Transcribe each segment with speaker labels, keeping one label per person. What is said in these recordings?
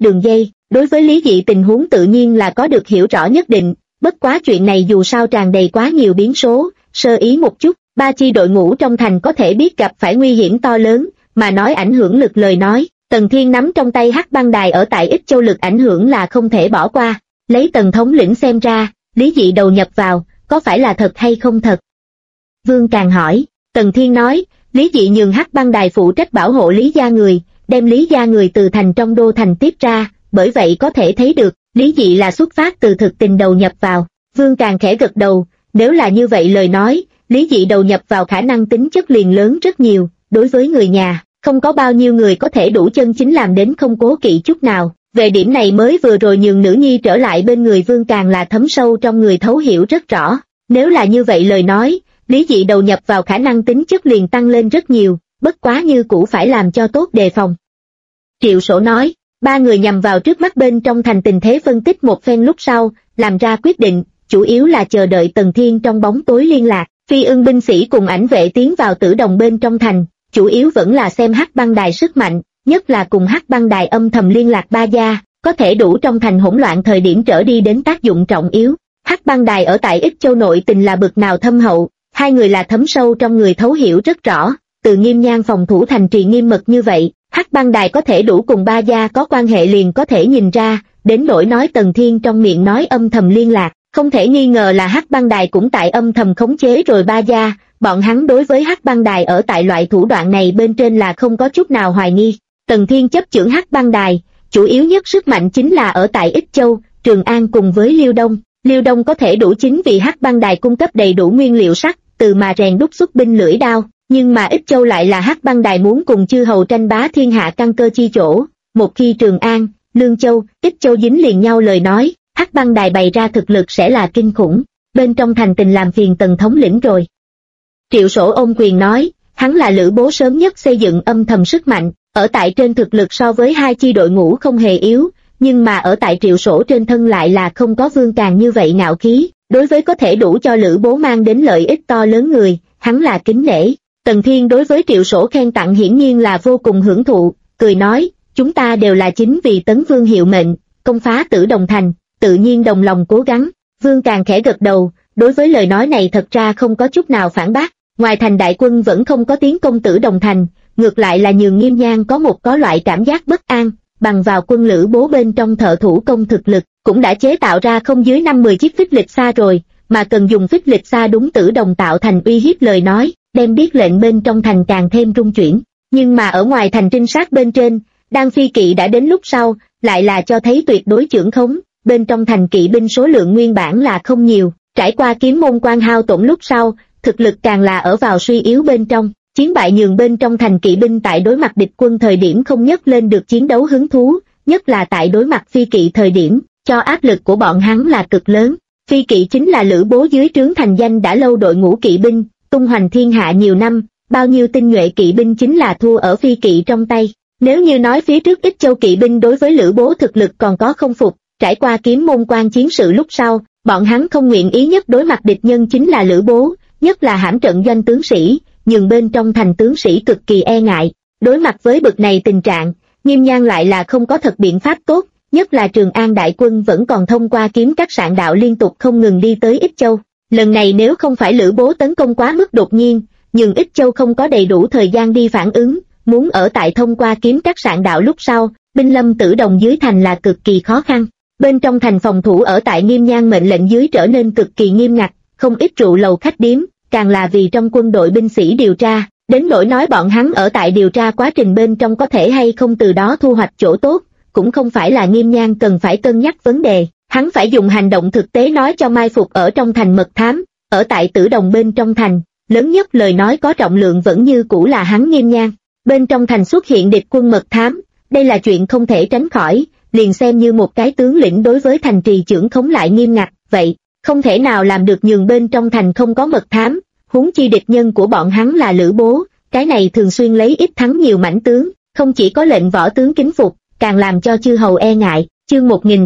Speaker 1: đường dây, đối với Lý Dị tình huống tự nhiên là có được hiểu rõ nhất định, bất quá chuyện này dù sao tràn đầy quá nhiều biến số, sơ ý một chút, ba chi đội ngũ trong thành có thể biết gặp phải nguy hiểm to lớn, mà nói ảnh hưởng lực lời nói, Tần Thiên nắm trong tay Hắc Băng Đài ở tại Ích Châu lực ảnh hưởng là không thể bỏ qua, lấy Tần thống lĩnh xem ra, Lý Dị đầu nhập vào, có phải là thật hay không thật? Vương Càng hỏi, Tần Thiên nói, Lý Dị nhường Hắc Băng Đài phụ trách bảo hộ Lý gia người, đem Lý gia người từ thành trong đô thành tiếp ra, bởi vậy có thể thấy được, Lý Dị là xuất phát từ thực tình đầu nhập vào. Vương Càng khẽ gật đầu, nếu là như vậy lời nói, Lý Dị đầu nhập vào khả năng tính chất liền lớn rất nhiều, đối với người nhà, không có bao nhiêu người có thể đủ chân chính làm đến không cố kỵ chút nào. Về điểm này mới vừa rồi nhường nữ nhi trở lại bên người Vương Càng là thấm sâu trong người thấu hiểu rất rõ. Nếu là như vậy lời nói, Lý Dị đầu nhập vào khả năng tính chất liền tăng lên rất nhiều, bất quá như cũ phải làm cho tốt đề phòng. Triệu Sổ nói, ba người nhằm vào trước mắt bên trong thành tình thế phân tích một phen lúc sau, làm ra quyết định, chủ yếu là chờ đợi Tần Thiên trong bóng tối liên lạc, Phi Ưng binh sĩ cùng ảnh vệ tiến vào Tử Đồng bên trong thành, chủ yếu vẫn là xem Hắc Băng Đài sức mạnh, nhất là cùng Hắc Băng Đài âm thầm liên lạc ba gia, có thể đủ trong thành hỗn loạn thời điểm trở đi đến tác dụng trọng yếu. Hắc Băng Đài ở tại Ích Châu nội tình là bực nào thâm hậu, hai người là thấm sâu trong người thấu hiểu rất rõ, từ Nghiêm Nhan phòng thủ thành trì nghiêm mật như vậy, Hắc Băng Đài có thể đủ cùng ba gia có quan hệ liền có thể nhìn ra, đến nỗi nói Tần Thiên trong miệng nói âm thầm liên lạc, không thể nghi ngờ là Hắc Băng Đài cũng tại âm thầm khống chế rồi ba gia, bọn hắn đối với Hắc Băng Đài ở tại loại thủ đoạn này bên trên là không có chút nào hoài nghi. Tần Thiên chấp chưởng Hắc Băng Đài, chủ yếu nhất sức mạnh chính là ở tại Ích Châu, Trường An cùng với Liêu Đông. Liêu Đông có thể đủ chính vì Hắc Băng Đài cung cấp đầy đủ nguyên liệu sắt, từ mà rèn đúc xuất binh lưỡi đao, nhưng mà Ích Châu lại là Hắc Băng Đài muốn cùng chư hầu tranh bá thiên hạ căn cơ chi chỗ. Một khi Trường An, Lương Châu, Ích Châu dính liền nhau lời nói, Hắc Băng Đài bày ra thực lực sẽ là kinh khủng, bên trong thành tình làm phiền Tần thống lĩnh rồi. Triệu Sổ ôm quyền nói, hắn là Lữ Bố sớm nhất xây dựng âm thầm sức mạnh, ở tại trên thực lực so với hai chi đội ngũ không hề yếu, nhưng mà ở tại Triệu Sổ trên thân lại là không có Vương Càng như vậy ngạo khí, đối với có thể đủ cho Lữ Bố mang đến lợi ích to lớn người, hắn là kính nể. Tần Thiên đối với Triệu Sổ khen tặng hiển nhiên là vô cùng hưởng thụ, cười nói, chúng ta đều là chính vì Tấn Vương hiệu mệnh, công phá Tử Đồng thành, tự nhiên đồng lòng cố gắng. Vương Càng khẽ gật đầu, đối với lời nói này thật ra không có chút nào phản bác, ngoài thành đại quân vẫn không có tiến công Tử Đồng thành, ngược lại là nhường Nghiêm Nhan có loại cảm giác bất an, bằng vào quân Lữ Bố bên trong thợ thủ công thực lực, cũng đã chế tạo ra không dưới 50 chiếc phích lịch xa rồi, mà cần dùng phích lịch xa đúng Tử Đồng tạo thành uy hiếp lời nói, đem biết lệnh bên trong thành càng thêm rung chuyển. Nhưng mà ở ngoài thành trinh sát bên trên, Đan Phi kỵ đã đến lúc sau, lại là cho thấy tuyệt đối chưởng khống, bên trong thành kỵ binh số lượng nguyên bản là không nhiều, trải qua Kiếm Môn quan hao tổn lúc sau, thực lực càng là ở vào suy yếu bên trong, chiến bại nhường bên trong thành kỵ binh tại đối mặt địch quân thời điểm không nhấc lên được chiến đấu hứng thú, nhất là tại đối mặt Phi kỵ thời điểm, cho áp lực của bọn hắn là cực lớn. Phi kỵ chính là Lữ Bố dưới trướng thành danh đã lâu đội ngũ kỵ binh, tung hoành thiên hạ nhiều năm, bao nhiêu tinh nhuệ kỵ binh chính là thua ở Phi kỵ trong tay. Nếu như nói phía trước Ích Châu kỵ binh đối với Lữ Bố thực lực còn có không phục, trải qua Kiếm Môn quan chiến sự lúc sau, bọn hắn không nguyện ý nhất đối mặt địch nhân chính là Lữ Bố, nhất là hãm trận doanh tướng sĩ, nhưng bên trong thành tướng sĩ cực kỳ e ngại. Đối mặt với bực này tình trạng, Nghiêm Nhan lại là không có thật biện pháp tốt, nhất là Trường An đại quân vẫn còn thông qua kiếm các sạn đạo liên tục không ngừng đi tới Ích Châu. Lần này nếu không phải Lữ Bố tấn công quá mức đột nhiên, nhưng Ích Châu không có đầy đủ thời gian đi phản ứng, muốn ở tại thông qua kiếm các sạn đạo lúc sau, binh lâm Tử Đồng dưới thành là cực kỳ khó khăn. Bên trong thành phòng thủ ở tại Nghiêm Nhan mệnh lệnh dưới trở nên cực kỳ nghiêm ngặt, không ít rượu lầu khách điếm, càng là vì trong quân đội binh sĩ điều tra, đến nỗi nói bọn hắn ở tại điều tra quá trình bên trong có thể hay không từ đó thu hoạch chỗ tốt, cũng không phải là Nghiêm Nhan cần phải cân nhắc vấn đề, hắn phải dùng hành động thực tế nói cho mai phục ở trong thành mật thám, ở tại Tử Đồng bên trong thành, lớn nhất lời nói có trọng lượng vẫn như cũ là hắn Nghiêm Nhan. Bên trong thành xuất hiện địch quân mật thám, đây là chuyện không thể tránh khỏi, liền xem như một cái tướng lĩnh đối với thành trì chưởng khống lại nghiêm ngặt, vậy, không thể nào làm được nhường bên trong thành không có mật thám, huống chi địch nhân của bọn hắn là Lữ Bố, cái này thường xuyên lấy ít thắng nhiều mãnh tướng, không chỉ có lệnh võ tướng kính phục, càng làm cho chư hầu e ngại. Chương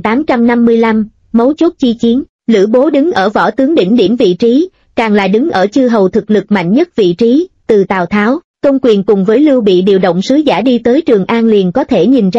Speaker 1: 1855, mấu chốt chi chiến, Lữ Bố đứng ở võ tướng đỉnh điểm vị trí, càng là đứng ở chư hầu thực lực mạnh nhất vị trí, từ Tào Tháo, Công Quyền cùng với Lưu Bị điều động sứ giả đi tới Trường An liền có thể nhìn ra,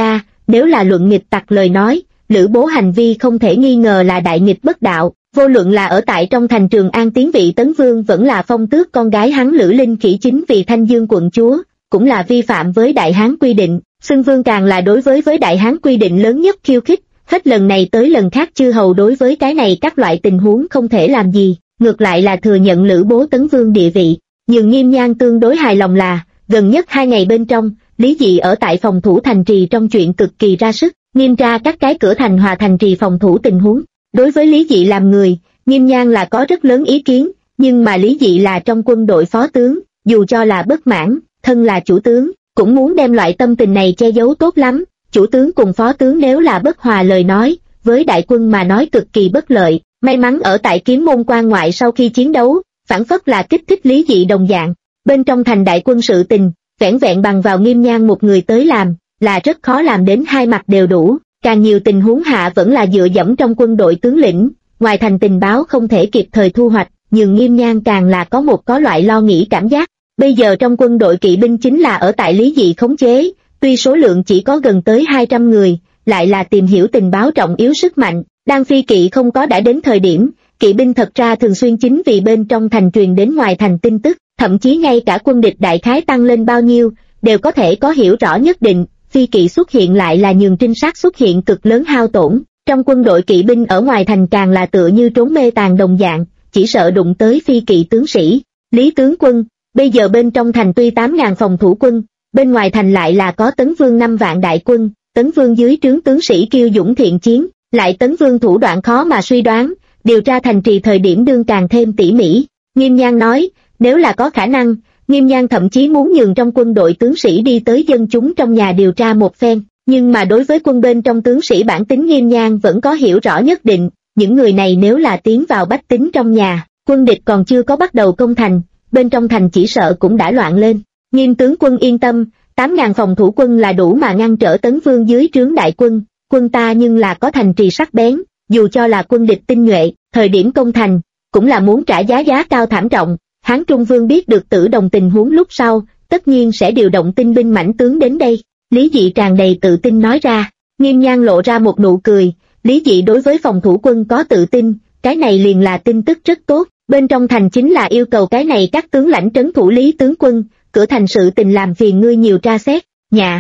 Speaker 1: Nếu là luận nghịch tặc lời nói, Lữ Bố hành vi không thể nghi ngờ là đại nghịch bất đạo, vô luận là ở tại trong thành Trường An tiến vị Tấn Vương vẫn là phong tước con gái hắn Lữ Linh Khỉ chính vì Thanh Dương quận chúa, cũng là vi phạm với Đại Hán quy định, xưng vương càng là đối với Đại Hán quy định lớn nhất khiêu khích, hết lần này tới lần khác chư hầu đối với cái này các loại tình huống không thể làm gì, ngược lại là thừa nhận Lữ Bố Tấn Vương địa vị. Nhưng Nghiêm Nhan tương đối hài lòng là, gần nhất 2 ngày bên trong, Lý Dị ở tại phòng thủ thành trì trong chuyện cực kỳ ra sức, nghiêm tra các cái cửa thành hòa thành trì phòng thủ tình huống. Đối với Lý Dị làm người, Nghiêm Nhan là có rất lớn ý kiến, nhưng mà Lý Dị là trong quân đội phó tướng, dù cho là bất mãn, thân là chủ tướng, cũng muốn đem loại tâm tình này che giấu tốt lắm. Chủ tướng cùng phó tướng nếu là bất hòa lời nói, với đại quân mà nói cực kỳ bất lợi. May mắn ở tại Kiếm Môn quan ngoại sau khi chiến đấu, phản phất là kích thích Lý Dị đồng dạng. Bên trong thành đại quân sự tình, vẻn vẹn bằng vào Nghiêm Nhan một người tới làm, là rất khó làm đến hai mặt đều đủ. Càng nhiều tình huống hạ vẫn là dựa dẫm trong quân đội tướng lĩnh, ngoài thành tình báo không thể kịp thời thu hoạch, nhưng Nghiêm Nhan càng là có loại lo nghĩ cảm giác. Bây giờ trong quân đội kỵ binh chính là ở tại Lý Dị khống chế, tuy số lượng chỉ có gần tới 200 người, lại là tìm hiểu tình báo trọng yếu sức mạnh. Đang phi kỵ không có đã đến thời điểm, kỵ binh thật ra thường xuyên chính vì bên trong thành truyền đến ngoài thành tin tức, thậm chí ngay cả quân địch đại khái tăng lên bao nhiêu, đều có thể có hiểu rõ nhất định. Phi kỵ xuất hiện lại là nhường trinh sát xuất hiện cực lớn hao tổn, trong quân đội kỵ binh ở ngoài thành càng là tựa như trốn mê tàng đồng dạng, chỉ sợ đụng tới phi kỵ tướng sĩ. Lý tướng quân, bây giờ bên trong thành tuy 8.000 phòng thủ quân, bên ngoài thành lại là có Tấn Vương 5 vạn đại quân, Tấn Vương dưới trướng tướng sĩ kiêu dũng thiện chiến, lại Tấn Vương thủ đoạn khó mà suy đoán, điều tra thành trì thời điểm đương càng thêm tỉ mỉ. Nghiêm Nhan nói, nếu là có khả năng, Nghiêm Nhan thậm chí muốn nhường trong quân đội tướng sĩ đi tới dân chúng trong nhà điều tra một phen, nhưng mà đối với quân bên trong tướng sĩ bản tính Nghiêm Nhan vẫn có hiểu rõ nhất định, những người này nếu là tiến vào bách tính trong nhà, quân địch còn chưa có bắt đầu công thành, bên trong thành chỉ sợ cũng đã loạn lên. Nghiêm tướng quân yên tâm, 8.000 phòng thủ quân là đủ mà ngăn trở Tấn Vương dưới trướng đại quân, quân ta nhưng là có thành trì sắc bén, dù cho là quân địch tinh nhuệ, thời điểm công thành, cũng là muốn trả giá cao thảm trọng. Hán Trung Vương biết được Tử Đồng tình huống lúc sau, tất nhiên sẽ điều động tinh binh mãnh tướng đến đây. Lý Dị tràn đầy tự tin nói ra. Nghiêm Nhan lộ ra một nụ cười. Lý Dị đối với phòng thủ quân có tự tin, cái này liền là tin tức rất tốt. Bên trong thành chính là yêu cầu cái này các tướng lãnh trấn thủ Lý tướng quân, cửa thành sự tình làm phiền ngươi nhiều tra xét. Nhà.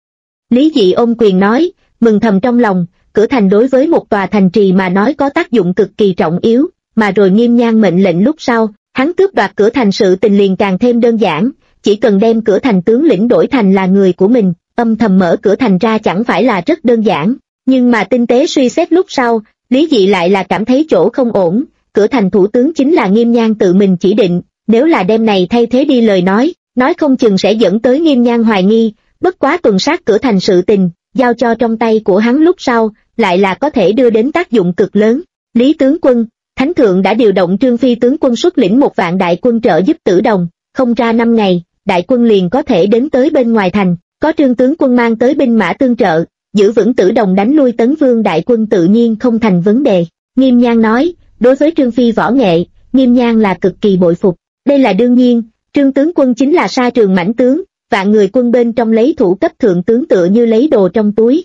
Speaker 1: Lý Dị ôm quyền nói, mừng thầm trong lòng, cửa thành đối với một tòa thành trì mà nói có tác dụng cực kỳ trọng yếu, mà rồi Nghiêm Nhan mệnh lệnh lúc sau, hắn cướp đoạt cửa thành sự tình liền càng thêm đơn giản, chỉ cần đem cửa thành tướng lĩnh đổi thành là người của mình, âm thầm mở cửa thành ra chẳng phải là rất đơn giản. Nhưng mà tinh tế suy xét lúc sau, Lý Dị lại là cảm thấy chỗ không ổn, cửa thành thủ tướng chính là Nghiêm Nhan tự mình chỉ định, nếu là đem này thay thế đi lời nói không chừng sẽ dẫn tới Nghiêm Nhan hoài nghi, bất quá tuần sát cửa thành sự tình, giao cho trong tay của hắn lúc sau, lại là có thể đưa đến tác dụng cực lớn. Lý tướng quân, Thánh thượng đã điều động Trương Phi tướng quân xuất lĩnh 1 vạn đại quân trợ giúp Tử Đồng, không ra 5 ngày, đại quân liền có thể đến tới bên ngoài thành, có Trương tướng quân mang tới binh mã tương trợ, giữ vững Tử Đồng đánh lui Tấn Vương đại quân tự nhiên không thành vấn đề. Nghiêm Nhan nói, đối với Trương Phi võ nghệ, Nghiêm Nhan là cực kỳ bội phục, đây là đương nhiên, Trương tướng quân chính là sa trường mãnh tướng, vạn người quân bên trong lấy thủ cấp thượng tướng tựa như lấy đồ trong túi.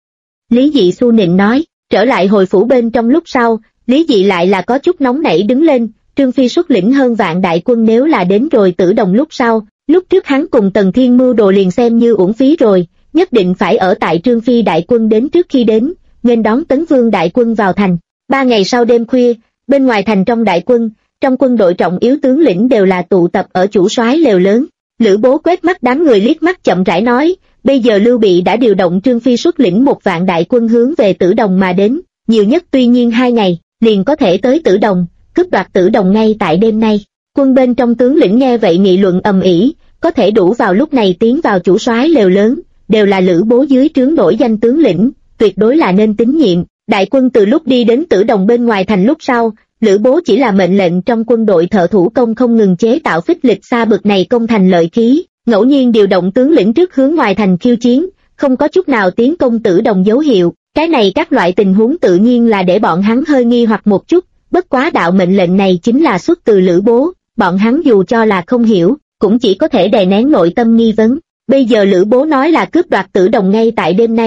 Speaker 1: Lý Dị su nịnh nói, trở lại hồi phủ bên trong lúc sau, Lý Dị lại là có chút nóng nảy đứng lên, Trương Phi xuất lĩnh hơn vạn đại quân nếu là đến rồi Tử Đồng lúc sau, lúc trước hắn cùng Tần Thiên mưu đồ liền xem như uổng phí rồi, nhất định phải ở tại Trương Phi đại quân đến trước khi đến, nghênh đón Tấn Vương đại quân vào thành. 3 ngày sau đêm khuya, bên ngoài thành trong đại quân, trong quân đội trọng yếu tướng lĩnh đều là tụ tập ở chủ soái lều lớn. Lữ Bố quét mắt đám người liếc mắt chậm rãi nói, bây giờ Lưu Bị đã điều động Trương Phi xuất lĩnh 1 vạn đại quân hướng về Tử Đồng mà đến, nhiều nhất tuy nhiên 2 ngày, liền có thể tới Tử Đồng, cướp đoạt Tử Đồng ngay tại đêm nay. Quân bên trong tướng lĩnh nghe vậy nghị luận ầm ĩ, có thể đủ vào lúc này tiến vào chủ soái lều lớn, đều là Lữ Bố dưới trướng nổi danh tướng lĩnh, tuyệt đối là nên tín nhiệm. Đại quân từ lúc đi đến Tử Đồng bên ngoài thành lúc sau, Lữ Bố chỉ là mệnh lệnh trong quân đội thợ thủ công không ngừng chế tạo phích lịch xa bực này công thành lợi khí, ngẫu nhiên điều động tướng lĩnh trước hướng ngoài thành khiêu chiến, không có chút nào tiến công Tử Đồng dấu hiệu. Cái này các loại tình huống tự nhiên là để bọn hắn hơi nghi hoặc một chút, bất quá đạo mệnh lệnh này chính là xuất từ Lữ Bố, bọn hắn dù cho là không hiểu, cũng chỉ có thể đè nén nội tâm nghi vấn. Bây giờ Lữ Bố nói là cướp đoạt Tử Đồng ngay tại đêm nay,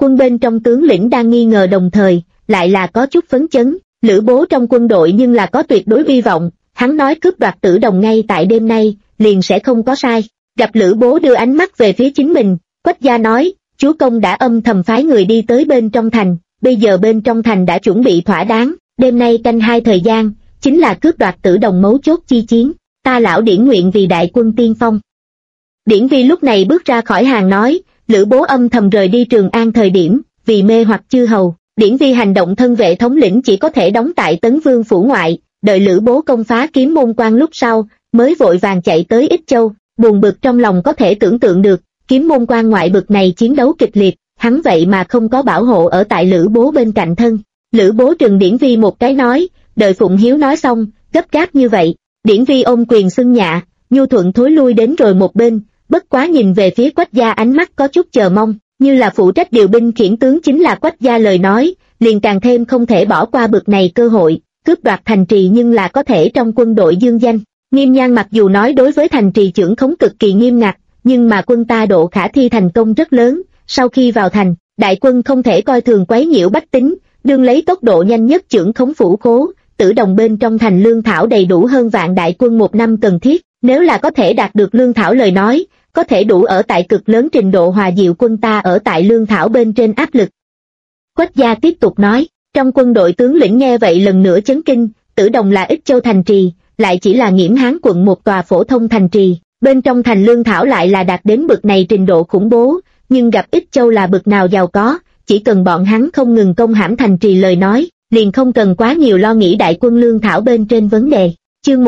Speaker 1: Quân bên trong tướng lĩnh đang nghi ngờ đồng thời, lại là có chút phấn chấn. Lữ Bố trong quân đội nhưng là có tuyệt đối uy vọng, hắn nói cướp đoạt Tử Đồng ngay tại đêm nay, liền sẽ không có sai. Gặp Lữ Bố đưa ánh mắt về phía chính mình, Quách gia nói, chúa công đã âm thầm phái người đi tới bên trong thành, bây giờ bên trong thành đã chuẩn bị thỏa đáng, đêm nay canh 2 thời gian, chính là cướp đoạt Tử Đồng mấu chốt chi chiến, ta lão Điển nguyện vì đại quân tiên phong. Điển Vi lúc này bước ra khỏi hàng nói, Lữ Bố âm thầm rời đi Trường An thời điểm, vì mê hoặc chư hầu, Điển Vi hành động thân vệ thống lĩnh chỉ có thể đóng tại Tấn Vương phủ ngoại, đợi Lữ Bố công phá Kiếm Môn Quan lúc sau, mới vội vàng chạy tới Ích Châu, buồn bực trong lòng có thể tưởng tượng được, Kiếm Môn Quan ngoại bực này chiến đấu kịch liệt, hắn vậy mà không có bảo hộ ở tại Lữ Bố bên cạnh thân. Lữ Bố trừng Điển Vi một cái nói, đợi Phụng Hiếu nói xong, gấp gáp như vậy, Điển Vi ôm quyền xưng dạ, nhu thuận thối lui đến rồi một bên, bất quá nhìn về phía Quách gia ánh mắt có chút chờ mong, như là phụ trách điều binh khiển tướng chính là Quách gia lời nói, liền càng thêm không thể bỏ qua bực này cơ hội, cướp đoạt thành trì nhưng là có thể trong quân đội dương danh. Nghiêm Nhan mặc dù nói đối với thành trì chưởng khống cực kỳ nghiêm ngặt, nhưng mà quân ta độ khả thi thành công rất lớn, sau khi vào thành, đại quân không thể coi thường quấy nhiễu bách tính, đương lấy tốc độ nhanh nhất chưởng khống phủ khố, Tử Đồng bên trong thành lương thảo đầy đủ hơn vạn đại quân một năm cần thiết, nếu là có thể đạt được lương thảo lời nói, có thể đủ ở tại cực lớn trình độ hòa dịu quân ta ở tại lương thảo bên trên áp lực. Quách gia tiếp tục nói, trong quân đội tướng lĩnh nghe vậy lần nữa chấn kinh, Tử Đồng là Ích Châu thành trì, lại chỉ là Nghiễm Hán quận một tòa phổ thông thành trì, bên trong thành lương thảo lại là đạt đến bực này trình độ khủng bố, nhưng gặp Ích Châu là bực nào giàu có, chỉ cần bọn hắn không ngừng công hãm thành trì lời nói, liền không cần quá nhiều lo nghĩ đại quân lương thảo bên trên vấn đề. Chương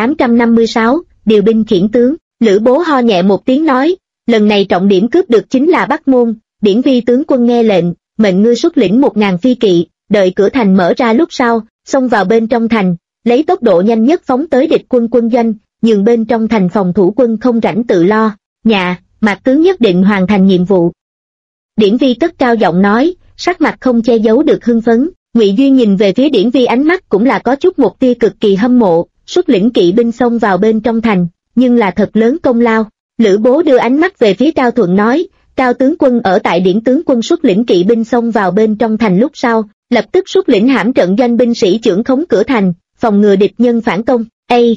Speaker 1: 1856, điều binh khiển tướng. Lữ Bố ho nhẹ một tiếng nói, lần này trọng điểm cướp được chính là Bắc Môn, Điển Vi tướng quân nghe lệnh, mệnh ngươi xuất lĩnh 1000 phi kỵ, đợi cửa thành mở ra lúc sau, xông vào bên trong thành, lấy tốc độ nhanh nhất phóng tới địch quân quân doanh, nhường bên trong thành phòng thủ quân không rảnh tự lo, Mạc tướng nhất định hoàn thành nhiệm vụ. Điển Vi cất cao giọng nói, sắc mặt không che giấu được hưng phấn, Ngụy Duyên nhìn về phía Điển Vi ánh mắt cũng là có chút một tia cực kỳ hâm mộ, xuất lĩnh kỵ binh xông vào bên trong thành, nhưng là thật lớn công lao. Lữ Bố đưa ánh mắt về phía Cao Thuận nói, Cao tướng quân ở tại Điển tướng quân xuất lĩnh kỵ binh xông vào bên trong thành lúc sau, lập tức xuất lĩnh hãm trận doanh binh sĩ chưởng khống cửa thành, phòng ngừa địch nhân phản công.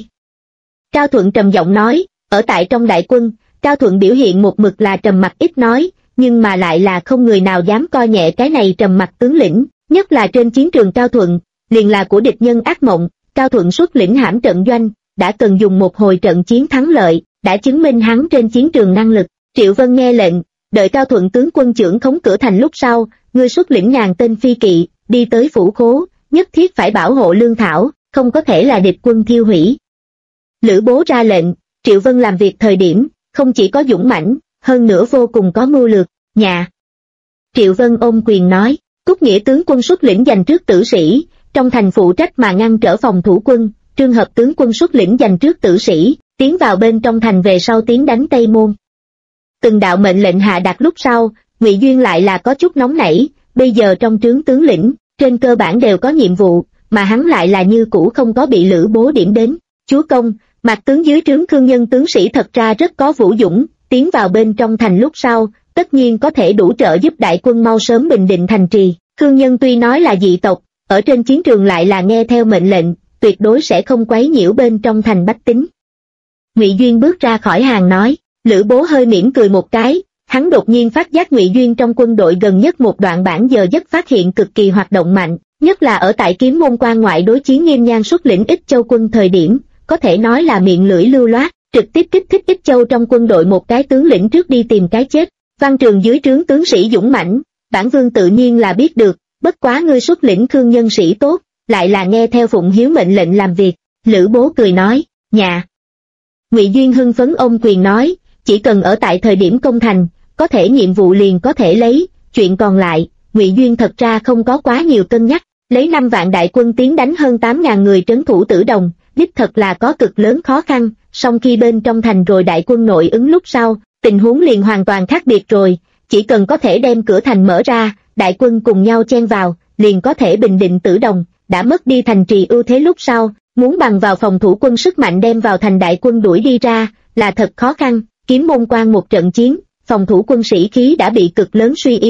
Speaker 1: Cao Thuận trầm giọng nói, ở tại trong đại quân, Cao Thuận biểu hiện một mực là trầm mặc ít nói, nhưng mà lại là không người nào dám coi nhẹ cái này trầm mặc tướng lĩnh, nhất là trên chiến trường Cao Thuận, liền là của địch nhân ác mộng. Cao Thuận xuất lĩnh hãm trận doanh, đã cần dùng một hồi trận chiến thắng lợi, đã chứng minh hắn trên chiến trường năng lực. Triệu Vân nghe lệnh, đợi Cao Thuận tướng quân chưởng khống cửa thành lúc sau, ngươi xuất lĩnh 1000 tên phi kỵ, đi tới phủ khố, nhất thiết phải bảo hộ lương thảo, không có thể là địch quân thiêu hủy. Lữ Bố ra lệnh, Triệu Vân làm việc thời điểm, không chỉ có dũng mãnh, hơn nữa vô cùng có mưu lược. Triệu Vân ôm quyền nói, Cúc Nghĩa tướng quân xuất lĩnh giành trước tử sĩ, trong thành phụ trách mà ngăn trở phòng thủ quân, Trương Hợp tướng quân xuất lĩnh giành trước tử sĩ, tiến vào bên trong thành về sau tiến đánh Tây Môn. Từng đạo mệnh lệnh hạ đạt lúc sau, Ngụy Duyên lại là có chút nóng nảy, bây giờ trong trướng tướng lĩnh, trên cơ bản đều có nhiệm vụ, mà hắn lại là như cũ không có bị Lữ Bố điểm đến. Chúa công, Mạc tướng dưới trướng Khương Nhân tướng sĩ thật ra rất có vũ dũng, tiến vào bên trong thành lúc sau, tất nhiên có thể đủ trợ giúp đại quân mau sớm bình định thành trì. Khương Nhân tuy nói là dị tộc, ở trên chiến trường lại là nghe theo mệnh lệnh, tuyệt đối sẽ không quấy nhiễu bên trong thành bách tính. Ngụy Duyên bước ra khỏi hàng nói, Lữ Bố hơi mỉm cười một cái, hắn đột nhiên phát giác Ngụy Duyên trong quân đội gần nhất một đoạn bản giờ giấc phát hiện cực kỳ hoạt động mạnh, nhất là ở tại Kiếm Môn Quan ngoại đối chiến Nghiêm Nhan xuất lĩnh Ích Châu quân thời điểm, có thể nói là miệng lưỡi lưu loát, trực tiếp kích thích Ích Châu trong quân đội một cái tướng lĩnh trước đi tìm cái chết. Văn Trường dưới trướng tướng sĩ dũng mãnh, bản vương tự nhiên là biết được, bất quá ngươi xuất lĩnh Khương nhân sĩ tốt, lại là nghe theo Phụng Hiếu mệnh lệnh làm việc. Lữ Bố cười nói, Ngụy Duyên hưng phấn ôm quyền nói, chỉ cần ở tại thời điểm công thành, có thể nhiệm vụ liền có thể lấy, chuyện còn lại, Ngụy Duyên thật ra không có quá nhiều cân nhắc, lấy 5 vạn đại quân tiến đánh hơn 8.000 người trấn thủ Tử Đồng, đích thật là có cực lớn khó khăn, song khi bên trong thành rồi đại quân nội ứng lúc sau, tình huống liền hoàn toàn khác biệt rồi, chỉ cần có thể đem cửa thành mở ra, đại quân cùng nhau chen vào, liền có thể bình định Tử Đồng, đã mất đi thành trì ưu thế lúc sau, muốn bằng vào phòng thủ quân sức mạnh đem vào thành đại quân đuổi đi ra, là thật khó khăn. Kiếm Môn Quan một trận chiến, phòng thủ quân sĩ khí đã bị cực lớn suy yếu,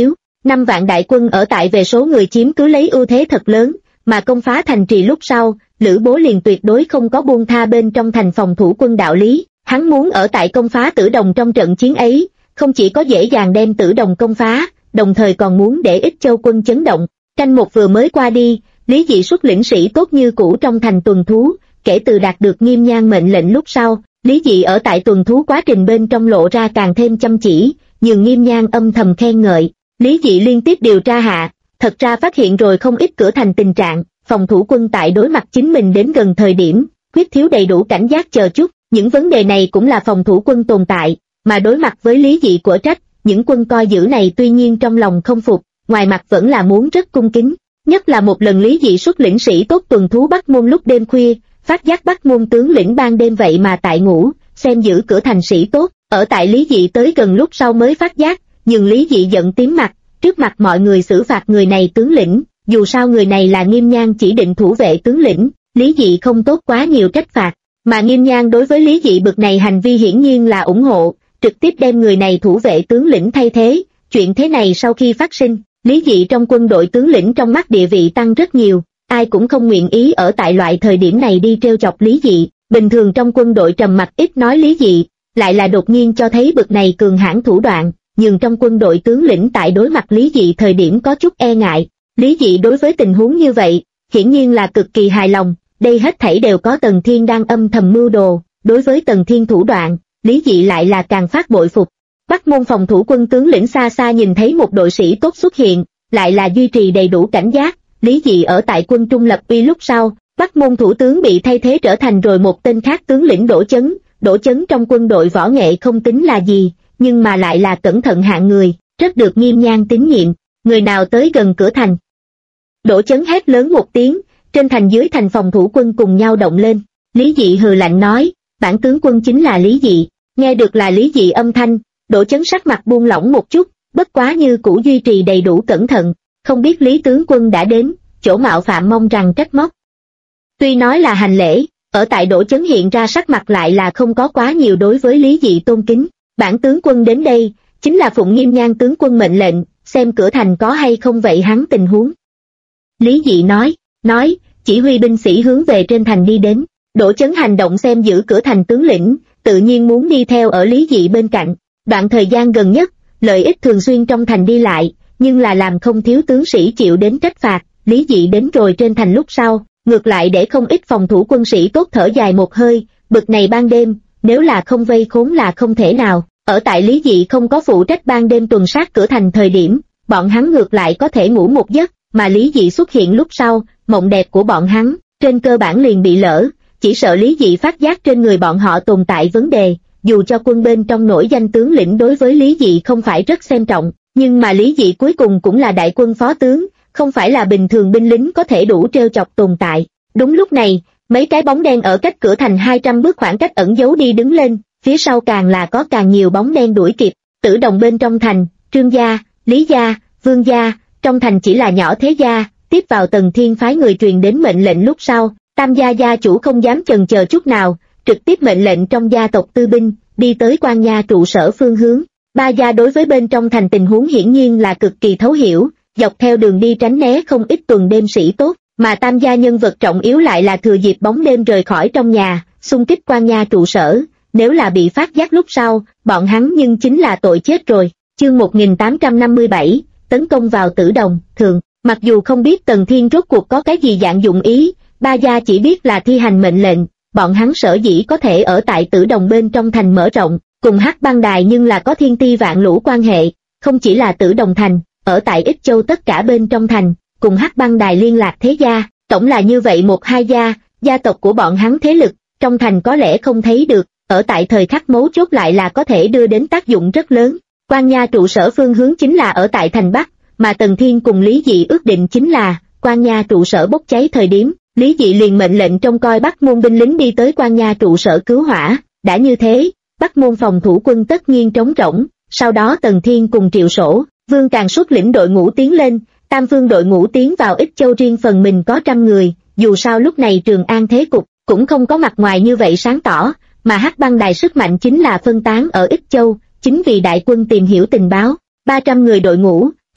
Speaker 1: 5 vạn đại quân ở tại về số người chiếm cứ lấy ưu thế thật lớn, mà công phá thành trì lúc sau, Lữ Bố liền tuyệt đối không có buông tha bên trong thành phòng thủ quân đạo lý, hắn muốn ở tại công phá Tử Đồng trong trận chiến ấy, không chỉ có dễ dàng đem Tử Đồng công phá, đồng thời còn muốn để Ích Châu quân chấn động. Canh một vừa mới qua đi, Lý Dị xuất lĩnh sĩ tốt như cũ trong thành tuần thú, kể từ đạt được Nghiêm Nhan mệnh lệnh lúc sau, Lý Dị ở tại tuần thú quá trình bên trong lộ ra càng thêm chăm chỉ, nhường Nghiêm Nhan âm thầm khen ngợi. Lý Dị liên tiếp điều tra hạ, thật ra phát hiện rồi không ít cửa thành tình trạng, phòng thủ quân tại đối mặt chính mình đến gần thời điểm, khuyết thiếu đầy đủ cảnh giác chờ chút, những vấn đề này cũng là phòng thủ quân tồn tại, mà đối mặt với Lý Dị của trách, những quân coi giữ này tuy nhiên trong lòng không phục, ngoài mặt vẫn là muốn rất cung kính. Nhất là một lần Lý Dị xuất lĩnh sĩ tốt tuần thú Bắc Môn lúc đêm khuya, phát giác Bắc Môn tướng lĩnh ban đêm vậy mà tại ngủ, xem giữ cửa thành sĩ tốt, ở tại Lý Dị tới gần lúc sau mới phát giác, nhưng Lý Dị giận tím mặt, trước mặt mọi người xử phạt người này tướng lĩnh, dù sao người này là Nghiêm Nhan chỉ định thủ vệ tướng lĩnh, Lý Dị không tốt quá nhiều trách phạt, mà Nghiêm Nhan đối với Lý Dị bực này hành vi hiển nhiên là ủng hộ, trực tiếp đem người này thủ vệ tướng lĩnh thay thế. Chuyện thế này sau khi phát sinh, Lý Dị trong quân đội tướng lĩnh trong mắt địa vị tăng rất nhiều, ai cũng không nguyện ý ở tại loại thời điểm này đi trêu chọc Lý Dị. Bình thường trong quân đội trầm mặc ít nói Lý Dị, lại là đột nhiên cho thấy bực này cường hãn thủ đoạn, nhưng trong quân đội tướng lĩnh tại đối mặt Lý Dị thời điểm có chút e ngại. Lý Dị đối với tình huống như vậy, hiển nhiên là cực kỳ hài lòng, đây hết thảy đều có Tần Thiên đang âm thầm mưu đồ, đối với Tần Thiên thủ đoạn, Lý Dị lại là càng phát bội phục. Bắc Môn phòng thủ quân tướng lĩnh xa xa nhìn thấy một đội sĩ tốt xuất hiện, lại là duy trì đầy đủ cảnh giác, Lý Dị ở tại quân Trung lập uy lúc sau, Bắc Môn thủ tướng bị thay thế trở thành rồi một tên khác tướng lĩnh Đỗ Chấn trong quân đội võ nghệ không tính là gì, nhưng mà lại là cẩn thận hạng người, rất được Nghiêm Nhan tín nhiệm, người nào tới gần cửa thành. Đỗ Chấn hét lớn một tiếng, trên thành dưới thành phòng thủ quân cùng nhau động lên, Lý Dị hừ lạnh nói, bản tướng quân chính là Lý Dị, nghe được là Lý Dị âm thanh, Đỗ Chấn sắc mặt buông lỏng một chút, bất quá như cũ duy trì đầy đủ cẩn thận, không biết Lý tướng quân đã đến, chỗ mạo phạm mong rằng trách móc. Tuy nói là hành lễ, ở tại Đỗ Chấn hiện ra sắc mặt lại là không có quá nhiều đối với Lý Dị tôn kính, bản tướng quân đến đây, chính là phụng Nghiêm Nhan tướng quân mệnh lệnh, xem cửa thành có hay không vậy hắn tình huống. Lý Dị nói, chỉ huy binh sĩ hướng về trên thành đi đến, Đỗ Chấn hành động xem giữ cửa thành tướng lĩnh, tự nhiên muốn đi theo ở Lý Dị bên cạnh. Đoạn thời gian gần nhất, lợi ích thường xuyên trong thành đi lại, nhưng là làm không thiếu tướng sĩ chịu đến trách phạt, Lý Dị đến rồi trên thành lúc sau, ngược lại để không ít phòng thủ quân sĩ tốt thở dài một hơi, bực này ban đêm, nếu là không vây khốn là không thể nào, ở tại Lý Dị không có phụ trách ban đêm tuần sát cửa thành thời điểm, bọn hắn ngược lại có thể ngủ một giấc, mà Lý Dị xuất hiện lúc sau, mộng đẹp của bọn hắn, trên cơ bản liền bị lỡ, chỉ sợ Lý Dị phát giác trên người bọn họ tồn tại vấn đề. Dù cho quân bên trong nổi danh tướng lĩnh đối với Lý Dị không phải rất xem trọng, nhưng mà Lý Dị cuối cùng cũng là đại quân phó tướng, không phải là bình thường binh lính có thể đủ trêu chọc tồn tại. Đúng lúc này, mấy cái bóng đen ở cách cửa thành 200 bước khoảng cách ẩn giấu đi đứng lên, phía sau càng là có càng nhiều bóng đen đuổi kịp. Tử Đồng bên trong thành, Trương gia, Lý gia, Vương gia, trong thành chỉ là nhỏ thế gia, tiếp vào Tần Thiên phái người truyền đến mệnh lệnh lúc sau, Tam gia gia chủ không dám chần chờ chút nào, trực tiếp mệnh lệnh trong gia tộc tư binh, đi tới Quan Nha trụ sở phương hướng. Ba gia đối với bên trong thành tình huống hiển nhiên là cực kỳ thấu hiểu, dọc theo đường đi tránh né không ít tuần đêm sĩ tốt, mà Tam gia nhân vật trọng yếu lại là thừa dịp bóng đêm rời khỏi trong nhà, xung kích Quan Nha trụ sở, nếu là bị phát giác lúc sau, bọn hắn nhưng chính là tội chết rồi. Chương 1857, tấn công vào Tử Đồng, thường, mặc dù không biết Tần Thiên rốt cuộc có cái gì dạng dụng ý, ba gia chỉ biết là thi hành mệnh lệnh. Bọn hắn sở dĩ có thể ở tại Tử Đồng bên trong thành mở rộng, cùng Hắc Băng Đài nhưng là có thiên ti vạn lũ quan hệ, không chỉ là Tử Đồng thành, ở tại Ích Châu tất cả bên trong thành, cùng Hắc Băng Đài liên lạc thế gia, tổng là như vậy một hai gia, gia tộc của bọn hắn thế lực, trong thành có lẽ không thấy được, ở tại thời khắc mấu chốt lại là có thể đưa đến tác dụng rất lớn. Quan Nha trụ sở phương hướng chính là ở tại thành Bắc, mà Tần Thiên cùng Lý Dị ước định chính là, Quan Nha trụ sở bốc cháy thời điểm, Lý Dị liền mệnh lệnh trông coi Bắc Môn binh lính đi tới Quan Nha trụ sở cứu hỏa, đã như thế, Bắc Môn phòng thủ quân tất nhiên trống rỗng, sau đó Tần Thiên cùng Triệu Sổ, Vương Càng xuất lĩnh đội ngũ tiến lên, Tam phương đội ngũ tiến vào Ích Châu riêng phần mình có 100 người, dù sao lúc này Trường An thế cục cũng không có mặt ngoài như vậy sáng tỏ, mà Hắc Băng Đài sức mạnh chính là phân tán ở Ích Châu, chính vì đại quân tìm hiểu tình báo, 300 người đội ngũ,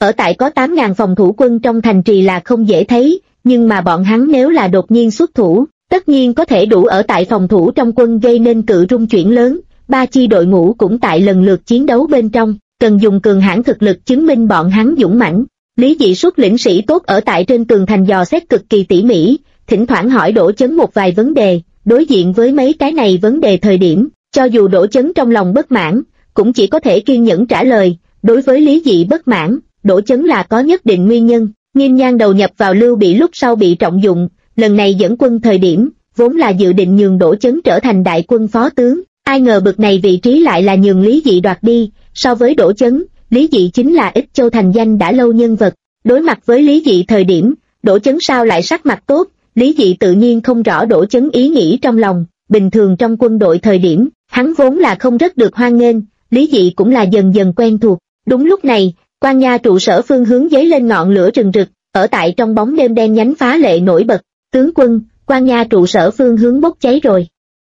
Speaker 1: ở tại có 8.000 phòng thủ quân trong thành trì là không dễ thấy, nhưng mà bọn hắn nếu là đột nhiên xuất thủ, tất nhiên có thể đủ ở tại phòng thủ trong quân gây nên cự rung chuyển lớn. Ba chi đội ngũ cũng tại lần lượt chiến đấu bên trong, cần dùng cường hãn thực lực chứng minh bọn hắn dũng mãnh. Lý Dị xuất lĩnh sĩ tốt ở tại trên tường thành dò xét cực kỳ tỉ mỉ, thỉnh thoảng hỏi Đỗ Chấn một vài vấn đề. Đối diện với mấy cái này vấn đề thời điểm, cho dù Đỗ Chấn trong lòng bất mãn, cũng chỉ có thể kiên nhẫn trả lời. Đối với Lý Dị bất mãn, Đỗ Chấn là có nhất định nguyên nhân. Nghiêm Nhan đầu nhập vào Lưu Bị lúc sau bị trọng dụng, lần này dẫn quân thời điểm, vốn là dự định nhường Đỗ Chấn trở thành đại quân phó tướng, ai ngờ bực này vị trí lại là nhường Lý Dị đoạt đi. So với Đỗ Chấn, Lý Dị chính là Ích Châu thành danh đã lâu nhân vật. Đối mặt với Lý Dị thời điểm, Đỗ Chấn sao lại sắc mặt tốt, Lý Dị tự nhiên không rõ Đỗ Chấn ý nghĩ trong lòng. Bình thường trong quân đội thời điểm, hắn vốn là không rất được hoan nghênh, Lý Dị cũng là dần dần quen thuộc. Đúng lúc này, Quan Nha trụ sở phương hướng giấy lên ngọn lửa rừng rực, ở tại trong bóng đêm đen nhánh phá lệ nổi bật. Tướng quân, Quan Nha trụ sở phương hướng bốc cháy rồi.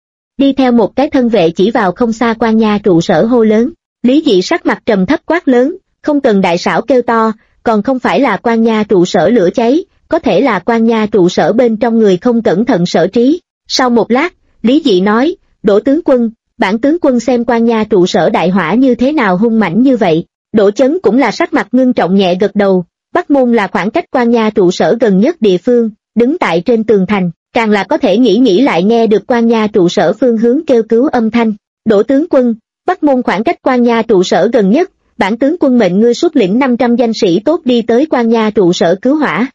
Speaker 1: Đi theo một cái thân vệ chỉ vào không xa Quan Nha trụ sở hô lớn. Lý Dị sắc mặt trầm thấp quát lớn, không cần đại xảo kêu to, còn không phải là Quan Nha trụ sở lửa cháy, có thể là Quan Nha trụ sở bên trong người không cẩn thận sở trí. Sau một lát, Lý Dị nói, Đỗ tướng quân, bản tướng quân xem Quan Nha trụ sở đại hỏa như thế nào hung mãnh như vậy. Đỗ Chấn cũng là sắc mặt ngưng trọng nhẹ gật đầu. Bắc Môn là khoảng cách Quan Nha trụ sở gần nhất địa phương, đứng tại trên tường thành, càng là có thể nghĩ lại nghe được Quan Nha trụ sở phương hướng kêu cứu âm thanh. Đỗ tướng quân, Bắc Môn khoảng cách Quan Nha trụ sở gần nhất, bản tướng quân mệnh ngươi xuất lĩnh 500 danh sĩ tốt đi tới Quan Nha trụ sở cứu hỏa.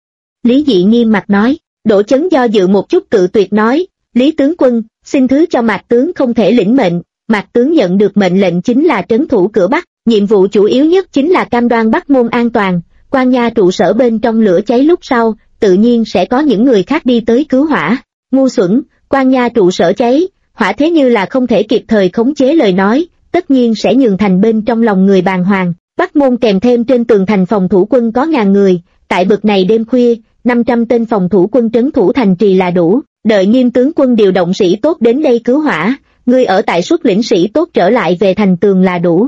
Speaker 1: Lý Dị nghiêm mặt nói. Đỗ Chấn do dự một chút cự tuyệt nói, Lý tướng quân, xin thứ cho Mạc tướng không thể lĩnh mệnh. Mạc tướng nhận được mệnh lệnh chính là trấn thủ cửa Bắc, nhiệm vụ chủ yếu nhất chính là cam đoan Bắc Môn an toàn. Quan Nha trụ sở bên trong lửa cháy lúc sau, tự nhiên sẽ có những người khác đi tới cứu hỏa. Ngu xuẩn, Quan Nha trụ sở cháy, hỏa thế như là không thể kịp thời khống chế lời nói, tất nhiên sẽ nhường thành bên trong lòng người bàng hoàng. Bắc Môn kèm thêm trên tường thành phòng thủ quân có 1000 người, tại bực này đêm khuya, 500 tên phòng thủ quân trấn thủ thành trì là đủ. Đợi Nghiêm tướng quân điều động sĩ tốt đến đây cứu hỏa, ngươi ở tại xuất lĩnh sĩ tốt trở lại về thành tường là đủ.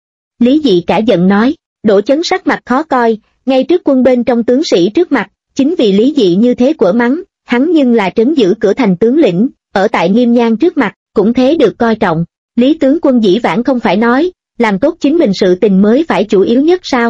Speaker 1: Lý Dị cả giận nói. Đỗ Chấn sắc mặt khó coi, ngay trước quân bên trong tướng sĩ trước mặt, chính vì Lý Dị như thế của mắng, hắn nhưng là trấn giữ cửa thành tướng lĩnh, ở tại Nghiêm Nhan trước mặt, cũng thế được coi trọng. Lý tướng quân dĩ vãng không phải nói, làm tốt chính mình sự tình mới phải chủ yếu nhất sao?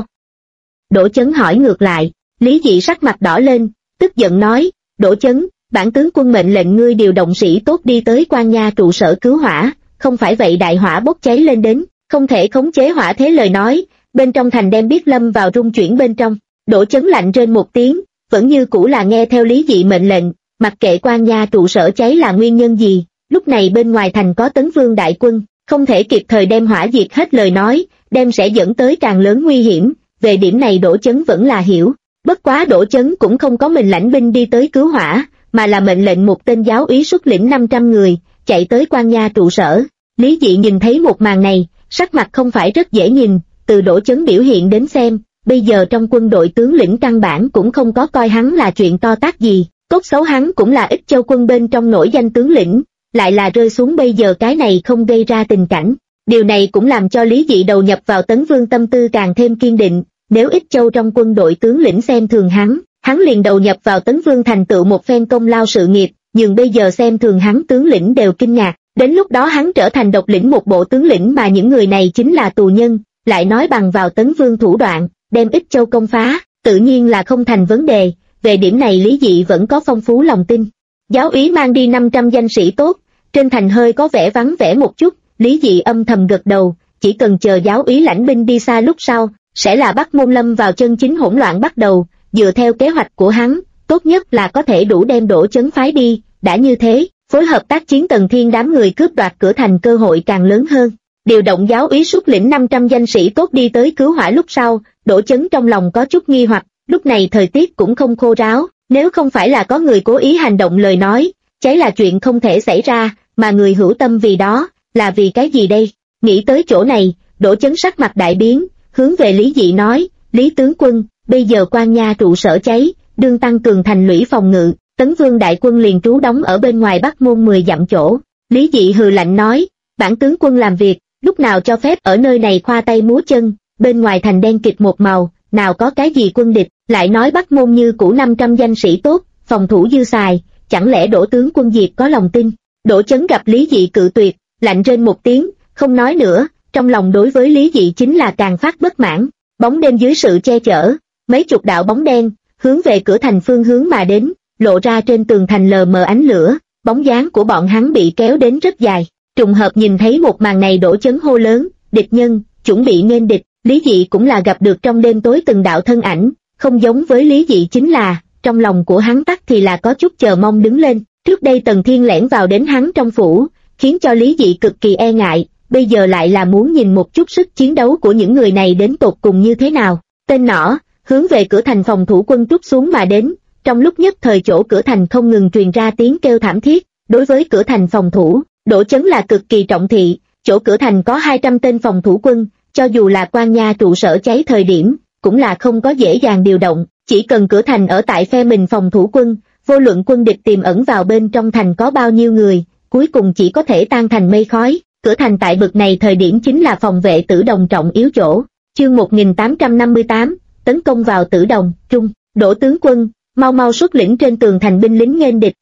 Speaker 1: Đỗ Chấn hỏi ngược lại. Lý Dị sắc mặt đỏ lên, tức giận nói, Đỗ Chấn, bản tướng quân mệnh lệnh ngươi điều động sĩ tốt đi tới Quan Nha trụ sở cứu hỏa, không phải vậy đại hỏa bốc cháy lên đến, không thể khống chế hỏa thế lời nói, bên trong thành đem biết lâm vào rung chuyển bên trong. Đỗ Chấn lạnh trên một tiếng, vẫn như cũ là nghe theo Lý Dị mệnh lệnh, mặc kệ Quan Nha trụ sở cháy là nguyên nhân gì, lúc này bên ngoài thành có Tấn Vương đại quân, không thể kịp thời đem hỏa diệt hết lời nói, đem sẽ dẫn tới càng lớn nguy hiểm, về điểm này Đỗ Chấn vẫn là hiểu. Bất quá Đỗ Chấn cũng không có mình lãnh binh đi tới cứu hỏa, mà là mệnh lệnh một tên giáo úy xuất lĩnh 500 người, chạy tới Quan Nha trụ sở. Lý Dị nhìn thấy một màn này, sắc mặt không phải rất dễ nhìn, từ Đỗ Chấn biểu hiện đến xem, bây giờ trong quân đội tướng lĩnh căn bản cũng không có coi hắn là chuyện to tát gì, tốt xấu hắn cũng là Ích Châu quân bên trong nổi danh tướng lĩnh, lại là rơi xuống bây giờ cái này không gây ra tình cảnh. Điều này cũng làm cho Lý Dị đầu nhập vào Tấn Vương tâm tư càng thêm kiên định, nếu Ích Châu trong quân đội tướng lĩnh xem thường hắn liền đầu nhập vào Tấn Vương thành tựu một phen công lao sự nghiệp, nhưng bây giờ xem thường hắn tướng lĩnh đều kinh ngạc, đến lúc đó hắn trở thành độc lĩnh một bộ tướng lĩnh mà những người này chính là tù nhân, lại nói bằng vào Tấn Vương thủ đoạn, đem Ích Châu công phá, tự nhiên là không thành vấn đề, về điểm này Lý Dị vẫn có phong phú lòng tin. Giáo úy mang đi 500 danh sĩ tốt, trên thành hơi có vẻ vắng vẻ một chút, Lý Dị âm thầm gật đầu, chỉ cần chờ giáo úy lãnh binh đi xa lúc sau, sẽ là Bắc Môn lâm vào chân chính hỗn loạn bắt đầu, dựa theo kế hoạch của hắn, tốt nhất là có thể đủ đem Đỗ Chấn phái đi, đã như thế, phối hợp tác chiến Tần Thiên đám người cướp đoạt cửa thành cơ hội càng lớn hơn. Điều động giáo úy xuất lĩnh 500 danh sĩ tốt đi tới cứu hỏa lúc sau, Đỗ Chấn trong lòng có chút nghi hoặc, lúc này thời tiết cũng không khô ráo, nếu không phải là có người cố ý hành động lời nói, cháy là chuyện không thể xảy ra, mà người hữu tâm vì đó, là vì cái gì đây? Nghĩ tới chỗ này, Đỗ Chấn sắc mặt đại biến, hướng về Lý Dị nói, Lý tướng quân, bây giờ Quan Nha trụ sở cháy, đương tăng cường thành lũy phòng ngự, Tấn Vương đại quân liền trú đóng ở bên ngoài Bắc Môn 10 dặm chỗ. Lý Dị hừ lạnh nói, bản tướng quân làm việc, lúc nào cho phép ở nơi này khoa tay múa chân, bên ngoài thành đen kịt một màu, nào có cái gì quân địch, lại nói Bắc Môn như cũ 500 danh sĩ tốt, phòng thủ dư xài, chẳng lẽ Đỗ tướng quân Diệp có lòng tin? Đỗ Chấn gặp Lý Dị cự tuyệt, lạnh rên một tiếng, không nói nữa, trong lòng đối với Lý Dị chính là càng phát bất mãn. Bóng đêm dưới sự che chở, mấy chục đạo bóng đen hướng về cửa thành phương hướng mà đến, lộ ra trên tường thành lờ mờ ánh lửa, bóng dáng của bọn hắn bị kéo đến rất dài. Trùng hợp nhìn thấy một màn này, Đỗ Chấn hô lớn, địch nhân, chuẩn bị nghênh địch. Lý Dị cũng là gặp được trong đêm tối từng đạo thân ảnh, không giống với Lý Dị chính là, trong lòng của hắn tắc thì là có chút chờ mong đứng lên. Trước đây Tần Thiên lẻn vào đến hắn trong phủ, khiến cho Lý Dị cực kỳ e ngại, bây giờ lại là muốn nhìn một chút sức chiến đấu của những người này đến tột cùng như thế nào. Tên nỏ, hướng về cửa thành phòng thủ quân trút xuống mà đến, trong lúc nhất thời chỗ cửa thành không ngừng truyền ra tiếng kêu thảm thiết. Đối với cửa thành phòng thủ, Đỗ Chấn là cực kỳ trọng thị, chỗ cửa thành có 200 tên phòng thủ quân, cho dù là quan nha trụ sở cháy thời điểm, cũng là không có dễ dàng điều động, chỉ cần cửa thành ở tại phe mình phòng thủ quân, vô luận quân địch tiềm ẩn vào bên trong thành có bao nhiêu người, cuối cùng chỉ có thể tan thành mây khói. Cửa thành tại bực này thời điểm chính là phòng vệ Tử Đồng trọng yếu chỗ. Chương 1858, tấn công vào Tử Đồng, Trung, Đỗ tướng quân, mau mau xuất lĩnh trên tường thành binh lính nghênh địch.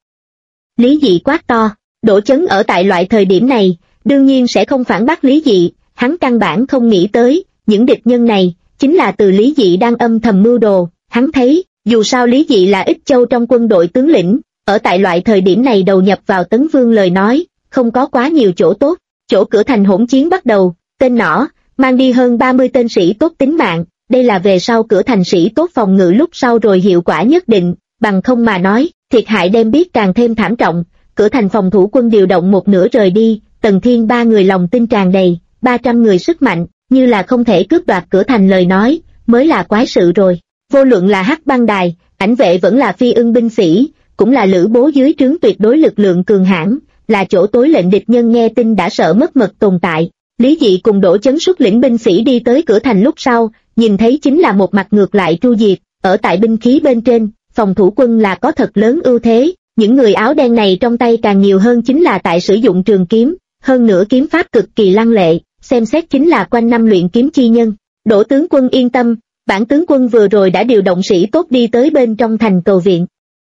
Speaker 1: Lý Dị quát to. Đỗ Chấn ở tại loại thời điểm này, đương nhiên sẽ không phản bác Lý Dị, hắn căn bản không nghĩ tới, những địch nhân này, chính là từ Lý Dị đang âm thầm mưu đồ. Hắn thấy, dù sao Lý Dị là Ích Châu trong quân đội tướng lĩnh, ở tại loại thời điểm này đầu nhập vào Tấn Vương lời nói, không có quá nhiều chỗ tốt. Chỗ cửa thành hỗn chiến bắt đầu, tên nỏ, mang đi hơn 30 tên sĩ tốt tính mạng, đây là về sau cửa thành sĩ tốt phòng ngự lúc sau rồi hiệu quả nhất định, bằng không mà nói, thiệt hại đem biết càng thêm thảm trọng. Cửa thành phòng thủ quân điều động một nửa rời đi, Tần Thiên ba người lòng tin tràn đầy, 300 người sức mạnh, như là không thể cướp đoạt cửa thành lời nói, mới là quái sự rồi. Vô luận là Hắc Băng Đài, Ảnh Vệ vẫn là Phi Ưng binh sĩ, cũng là Lữ Bố dưới trướng tuyệt đối lực lượng cường hãn, là chỗ tối lệnh địch nhân nghe tin đã sợ mất mật tồn tại. Lý Dị cùng Đỗ Chấn xuất lĩnh binh sĩ đi tới cửa thành lúc sau, nhìn thấy chính là một mặt ngược lại Tru Diệt, ở tại binh khí bên trên, phòng thủ quân là có thật lớn ưu thế, những người áo đen này trong tay càng nhiều hơn chính là tại sử dụng trường kiếm, hơn nữa kiếm pháp cực kỳ lăng lệ, xem xét chính là quanh năm luyện kiếm chi nhân. Đỗ tướng quân yên tâm, bản tướng quân vừa rồi đã điều động sĩ tốt đi tới bên trong thành cầu viện.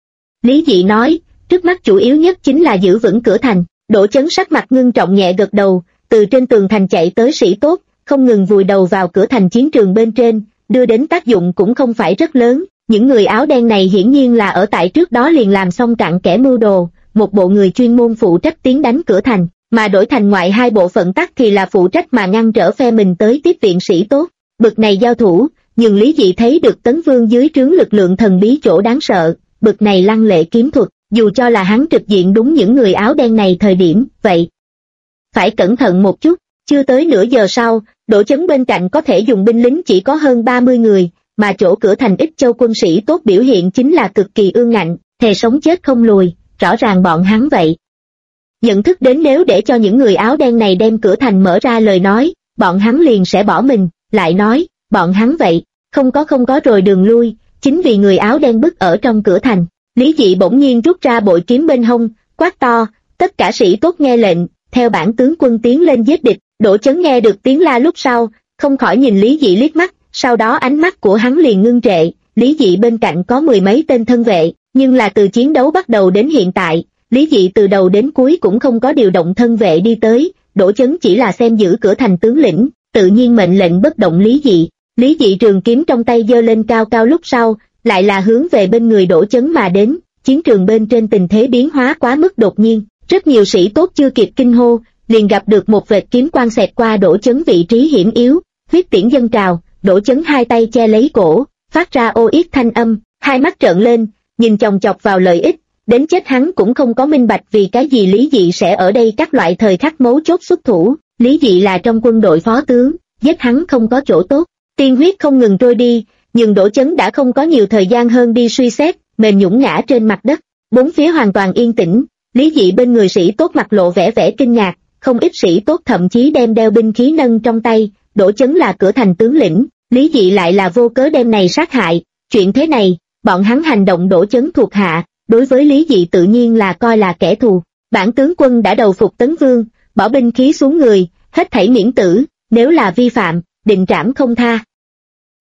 Speaker 1: Lý Dị nói, trước mắt chủ yếu nhất chính là giữ vững cửa thành. Đỗ Chấn sắc mặt ngưng trọng nhẹ gật đầu, từ trên tường thành chạy tới sĩ tốt, không ngừng vùi đầu vào cửa thành chiến trường bên trên, đưa đến tác dụng cũng không phải rất lớn. Những người áo đen này hiển nhiên là ở tại trước đó liền làm xong cặn kẽ mưu đồ, một bộ người chuyên môn phụ trách tiến đánh cửa thành, mà đổi thành ngoại hai bộ phận tắc thì là phụ trách mà ngăn trở phe mình tới tiếp viện sĩ tốt. Bực này giao thủ, nhưng Lý Dị thấy được Tấn Vương dưới trướng lực lượng thần bí chỗ đáng sợ, bực này lăng lệ kiếm thuật, dù cho là hắn trực diện đúng những người áo đen này thời điểm, vậy phải cẩn thận một chút. Chưa tới nửa giờ sau, Đỗ Chấn bên cạnh có thể dùng binh lính chỉ có hơn 30 người, mà chỗ cửa thành Ích Châu quân sĩ tốt biểu hiện chính là cực kỳ ương ngạnh, thề sống chết không lùi, rõ ràng bọn hắn vậy. Nhận thức đến nếu để cho những người áo đen này đem cửa thành mở ra lời nói, bọn hắn liền sẽ bỏ mình, lại nói, bọn hắn vậy, không có rồi đường lui, chính vì người áo đen bức ở trong cửa thành. Lý Dị bỗng nhiên rút ra bội kiếm bên hông, quát to, tất cả sĩ tốt nghe lệnh, theo bản tướng quân tiến lên giết địch. Đỗ Chấn nghe được tiếng la lúc sau, không khỏi nhìn Lý Dị liếc mắt, sau đó ánh mắt của hắn liền ngưng trệ. Lý Dị bên cạnh có mười mấy tên thân vệ, nhưng là từ chiến đấu bắt đầu đến hiện tại, Lý Dị từ đầu đến cuối cũng không có điều động thân vệ đi tới, Đỗ Chấn chỉ là xem giữ cửa thành tướng lĩnh, tự nhiên mệnh lệnh bất động Lý Dị. Lý Dị trường kiếm trong tay giơ lên cao cao lúc sau, lại là hướng về bên người Đỗ Chấn mà đến. Chiến trường bên trên tình thế biến hóa quá mức đột nhiên, rất nhiều sĩ tốt chưa kịp kinh hô, liền gặp được một vệt kiếm quang xẹt qua Đỗ Chấn vị trí hiểm yếu, huyết tiễn dâng trào. Đỗ Chấn hai tay che lấy cổ, phát ra ô yết thanh âm, hai mắt trợn lên, nhìn chòng chọc vào lợi ích, đến chết hắn cũng không có minh bạch vì cái gì Lý Dị sẽ ở đây các loại thời khắc mấu chốt xuất thủ. Lý Dị là trong quân đội phó tướng, giết hắn không có chỗ tốt. Tiên huyết không ngừng trôi đi, nhưng Đỗ Chấn đã không có nhiều thời gian hơn đi suy xét, mềm nhũn ngã trên mặt đất. Bốn phía hoàn toàn yên tĩnh, Lý Dị bên người sĩ tốt mặt lộ vẻ kinh ngạc, không ít sĩ tốt thậm chí đem đeo binh khí nâng trong tay. Đỗ Chấn là cửa thành tướng lĩnh, Lý Dị lại là vô cớ đem này sát hại. Chuyện thế này, bọn hắn hành động Đỗ Chấn thuộc hạ, đối với Lý Dị tự nhiên là coi là kẻ thù. Bản tướng quân đã đầu phục Tấn Vương, bỏ binh khí xuống người, hết thảy miễn tử, nếu là vi phạm, định trảm không tha.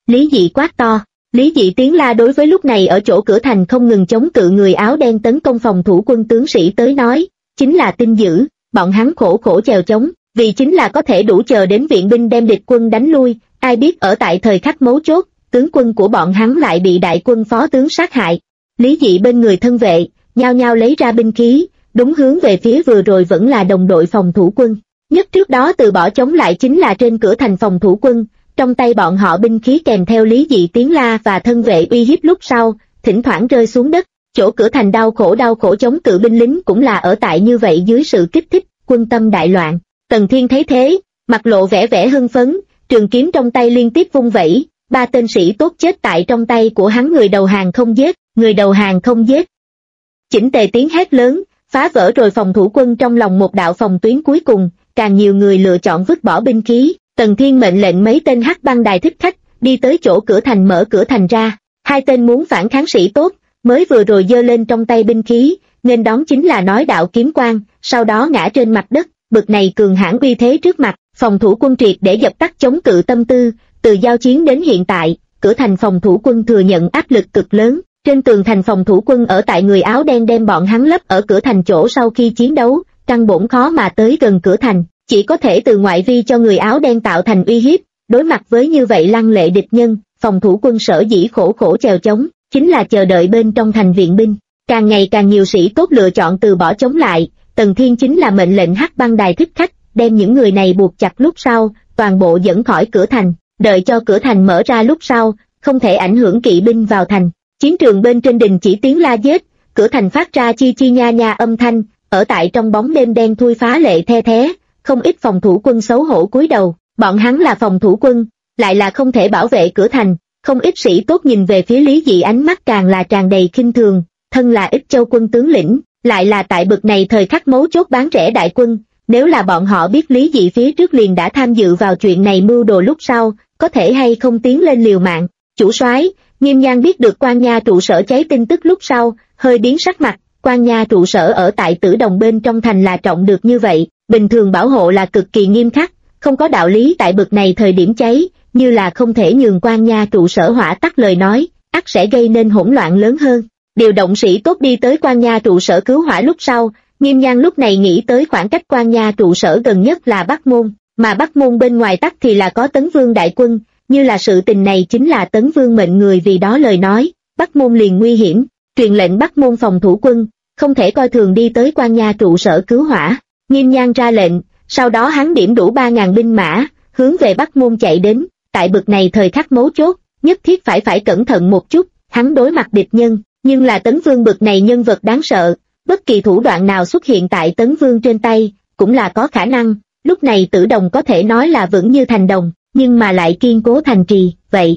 Speaker 1: Lý Dị quát to. Lý Dị tiếng la đối với lúc này ở chỗ cửa thành không ngừng chống cự người áo đen tấn công phòng thủ quân tướng sĩ tới nói, chính là tin dữ, bọn hắn khổ khổ chèo chống, vì chính là có thể đủ chờ đến viện binh đem địch quân đánh lui, ai biết ở tại thời khắc mấu chốt, tướng quân của bọn hắn lại bị đại quân phó tướng sát hại. Lý Dị bên người thân vệ, nhao nhao lấy ra binh khí, đúng hướng về phía vừa rồi vẫn là đồng đội phòng thủ quân. Nhất trước đó từ bỏ chống lại chính là trên cửa thành phòng thủ quân, trong tay bọn họ binh khí kèm theo Lý Dị tiếng la và thân vệ uy hiếp lúc sau, thỉnh thoảng rơi xuống đất. Chỗ cửa thành đau khổ chống cự binh lính cũng là ở tại như vậy dưới sự kích thích, quân tâm đại loạn. Tần Thiên thấy thế, mặt lộ vẻ hưng phấn, trường kiếm trong tay liên tiếp vung vẩy, 3 tên sĩ tốt chết tại trong tay của hắn, người đầu hàng không giết, người đầu hàng không giết. Chỉnh tề tiếng hét lớn, phá vỡ rồi phòng thủ quân trong lòng một đạo phòng tuyến cuối cùng, càng nhiều người lựa chọn vứt bỏ binh khí. Tần Thiên mệnh lệnh mấy tên hắc băng đài thích khách, đi tới chỗ cửa thành mở cửa thành ra, 2 tên muốn phản kháng sĩ tốt, mới vừa rồi giơ lên trong tay binh khí, nên đón chính là nói đạo kiếm quang, sau đó ngã trên mặt đất, bực này cường hãn uy thế trước mặt, phòng thủ quân triệt để dập tắt chống cự tâm tư, từ giao chiến đến hiện tại, cửa thành phòng thủ quân thừa nhận áp lực cực lớn, trên tường thành phòng thủ quân ở tại người áo đen đem bọn hắn lấp ở cửa thành chỗ sau khi chiến đấu, căn bổn khó mà tới gần cửa thành, chỉ có thể từ ngoại vi cho người áo đen tạo thành uy hiếp, đối mặt với như vậy lăng lệ địch nhân, phòng thủ quân sở dĩ khổ chèo chống, chính là chờ đợi bên trong thành viện binh. Càng ngày càng nhiều sĩ tốt lựa chọn từ bỏ chống lại, Tần Thiên chính là mệnh lệnh hắc băng đài thích khách, đem những người này buộc chặt lúc sau, toàn bộ dẫn khỏi cửa thành, đợi cho cửa thành mở ra lúc sau, không thể ảnh hưởng kỵ binh vào thành. Chiến trường bên trên đình chỉ tiếng la giết, cửa thành phát ra chi nha âm thanh, ở tại trong bóng đêm đen thui phá lệ the thé, không ít phòng thủ quân xấu hổ cúi đầu, bọn hắn là phòng thủ quân, lại là không thể bảo vệ cửa thành, không ít sĩ tốt nhìn về phía Lý Dị ánh mắt càng là tràn đầy khinh thường, thân là Ích Châu quân tướng lĩnh, lại là tại bực này thời khắc mấu chốt bán rẻ đại quân, nếu là bọn họ biết Lý Dị phía trước liền đã tham dự vào chuyện này mưu đồ lúc sau, có thể hay không tiến lên liều mạng. Chủ soái, Nghiêm Nhan biết được Quan Nha trụ sở cháy tin tức lúc sau, hơi biến sắc mặt, Quan Nha trụ sở ở tại Tử Đồng bên trong thành là trọng được như vậy, bình thường bảo hộ là cực kỳ nghiêm khắc, không có đạo lý tại bực này thời điểm cháy, như là không thể nhường Quan Nha trụ sở hỏa tắt lời nói, ắt sẽ gây nên hỗn loạn lớn hơn. Điều động sĩ tốt đi tới Quan Nha trụ sở cứu hỏa lúc sau, Nghiêm Nhan lúc này nghĩ tới khoảng cách Quan Nha trụ sở gần nhất là Bắc Môn, mà Bắc Môn bên ngoài tắc thì là có Tấn Vương đại quân, như là sự tình này chính là Tấn Vương mệnh người vì đó lời nói, Bắc Môn liền nguy hiểm, truyền lệnh Bắc Môn phòng thủ quân, không thể coi thường đi tới Quan Nha trụ sở cứu hỏa. Nghiêm Nhan ra lệnh, sau đó hắn điểm đủ 3.000 binh mã, hướng về Bắc Môn chạy đến, tại bực này thời khắc mấu chốt, nhất thiết phải cẩn thận một chút, hắn đối mặt địch nhân, nhưng là Tấn Vương bực này nhân vật đáng sợ, bất kỳ thủ đoạn nào xuất hiện tại Tấn Vương trên tay, cũng là có khả năng, lúc này Tử Đồng có thể nói là vững như thành đồng, nhưng mà lại kiên cố thành trì, vậy.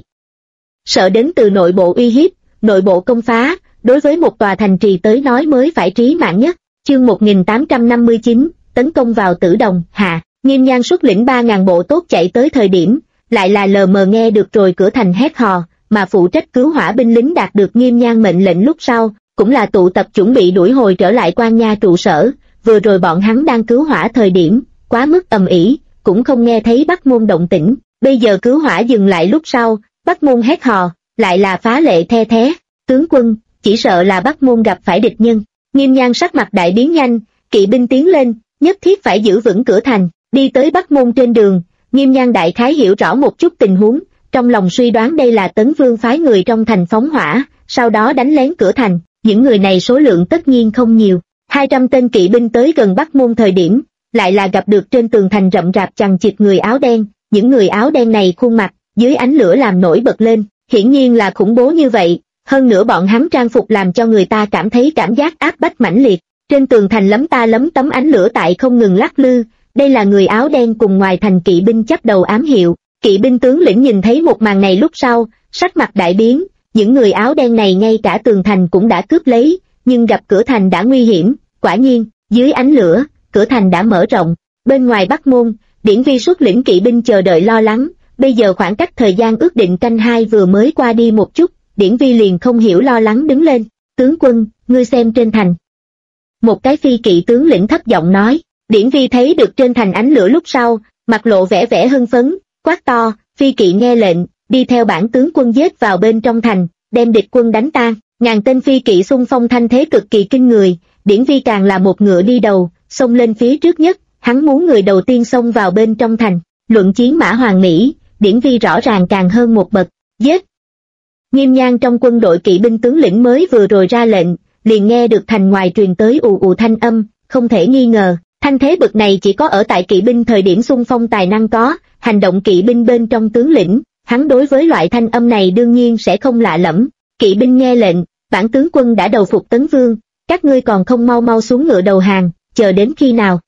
Speaker 1: Sợ đến từ nội bộ uy hiếp, nội bộ công phá, đối với một tòa thành trì tới nói mới phải trí mạng nhất. Chương 1859, tấn công vào Tử Đồng, hạ, Nghiêm Nhan xuất lĩnh 3.000 bộ tốt chạy tới thời điểm, lại là lờ mờ nghe được rồi cửa thành hét hò, mà phụ trách cứu hỏa binh lính đạt được Nghiêm Nhan mệnh lệnh lúc sau, cũng là tụ tập chuẩn bị đuổi hồi trở lại Quan Nha trụ sở, vừa rồi bọn hắn đang cứu hỏa thời điểm, quá mức ầm ĩ, cũng không nghe thấy Bắc Môn động tĩnh, bây giờ cứu hỏa dừng lại lúc sau, Bắc Môn hét hò, lại là phá lệ the thé, tướng quân, chỉ sợ là Bắc Môn gặp phải địch nhân. Nghiêm Nhan sắc mặt đại biến nhanh, kỵ binh tiến lên, nhất thiết phải giữ vững cửa thành, đi tới Bắc Môn trên đường, Nghiêm Nhan đại khái hiểu rõ một chút tình huống, trong lòng suy đoán đây là Tấn Vương phái người trong thành phóng hỏa, sau đó đánh lén cửa thành, những người này số lượng tất nhiên không nhiều, 200 tên kỵ binh tới gần Bắc Môn thời điểm, lại là gặp được trên tường thành rậm rạp chằng chịt người áo đen, những người áo đen này khuôn mặt, dưới ánh lửa làm nổi bật lên, hiển nhiên là khủng bố như vậy. Hơn nữa bọn hắn trang phục làm cho người ta cảm thấy cảm giác áp bách mãnh liệt, trên tường thành lấm tấm ánh lửa tại không ngừng lắc lư, đây là người áo đen cùng ngoài thành kỵ binh chắp đầu ám hiệu. Kỵ binh tướng lĩnh nhìn thấy một màn này lúc sau, sắc mặt đại biến, những người áo đen này ngay cả tường thành cũng đã cướp lấy, nhưng gặp cửa thành đã nguy hiểm, quả nhiên, dưới ánh lửa, cửa thành đã mở rộng, bên ngoài Bắc Môn, Điển Vi xuất lĩnh kỵ binh chờ đợi lo lắng, bây giờ khoảng cách thời gian ước định canh 2 vừa mới qua đi một chút, Điển Vi liền không hiểu lo lắng đứng lên, tướng quân, ngươi xem trên thành. Một cái phi kỵ tướng lĩnh thấp giọng nói, Điển Vi thấy được trên thành ánh lửa lúc sau, mặt lộ vẻ hưng phấn, quát to, phi kỵ nghe lệnh, đi theo bản tướng quân giết vào bên trong thành, đem địch quân đánh tan. Ngàn tên phi kỵ xung phong thanh thế cực kỳ kinh người, Điển Vi càng là một ngựa đi đầu, xông lên phía trước nhất, hắn muốn người đầu tiên xông vào bên trong thành. Luận chiến mã hoàng mỹ, Điển Vi rõ ràng càng hơn một bậc. Giết! Nghiêm Nhan trong quân đội kỵ binh tướng lĩnh mới vừa rồi ra lệnh, liền nghe được thành ngoài truyền tới ù ù thanh âm, không thể nghi ngờ, thanh thế bậc này chỉ có ở tại kỵ binh thời điểm xung phong tài năng có, hành động kỵ binh bên trong tướng lĩnh, hắn đối với loại thanh âm này đương nhiên sẽ không lạ lẫm. Kỵ binh nghe lệnh, bản tướng quân đã đầu phục Tấn Vương, các ngươi còn không mau mau xuống ngựa đầu hàng, chờ đến khi nào?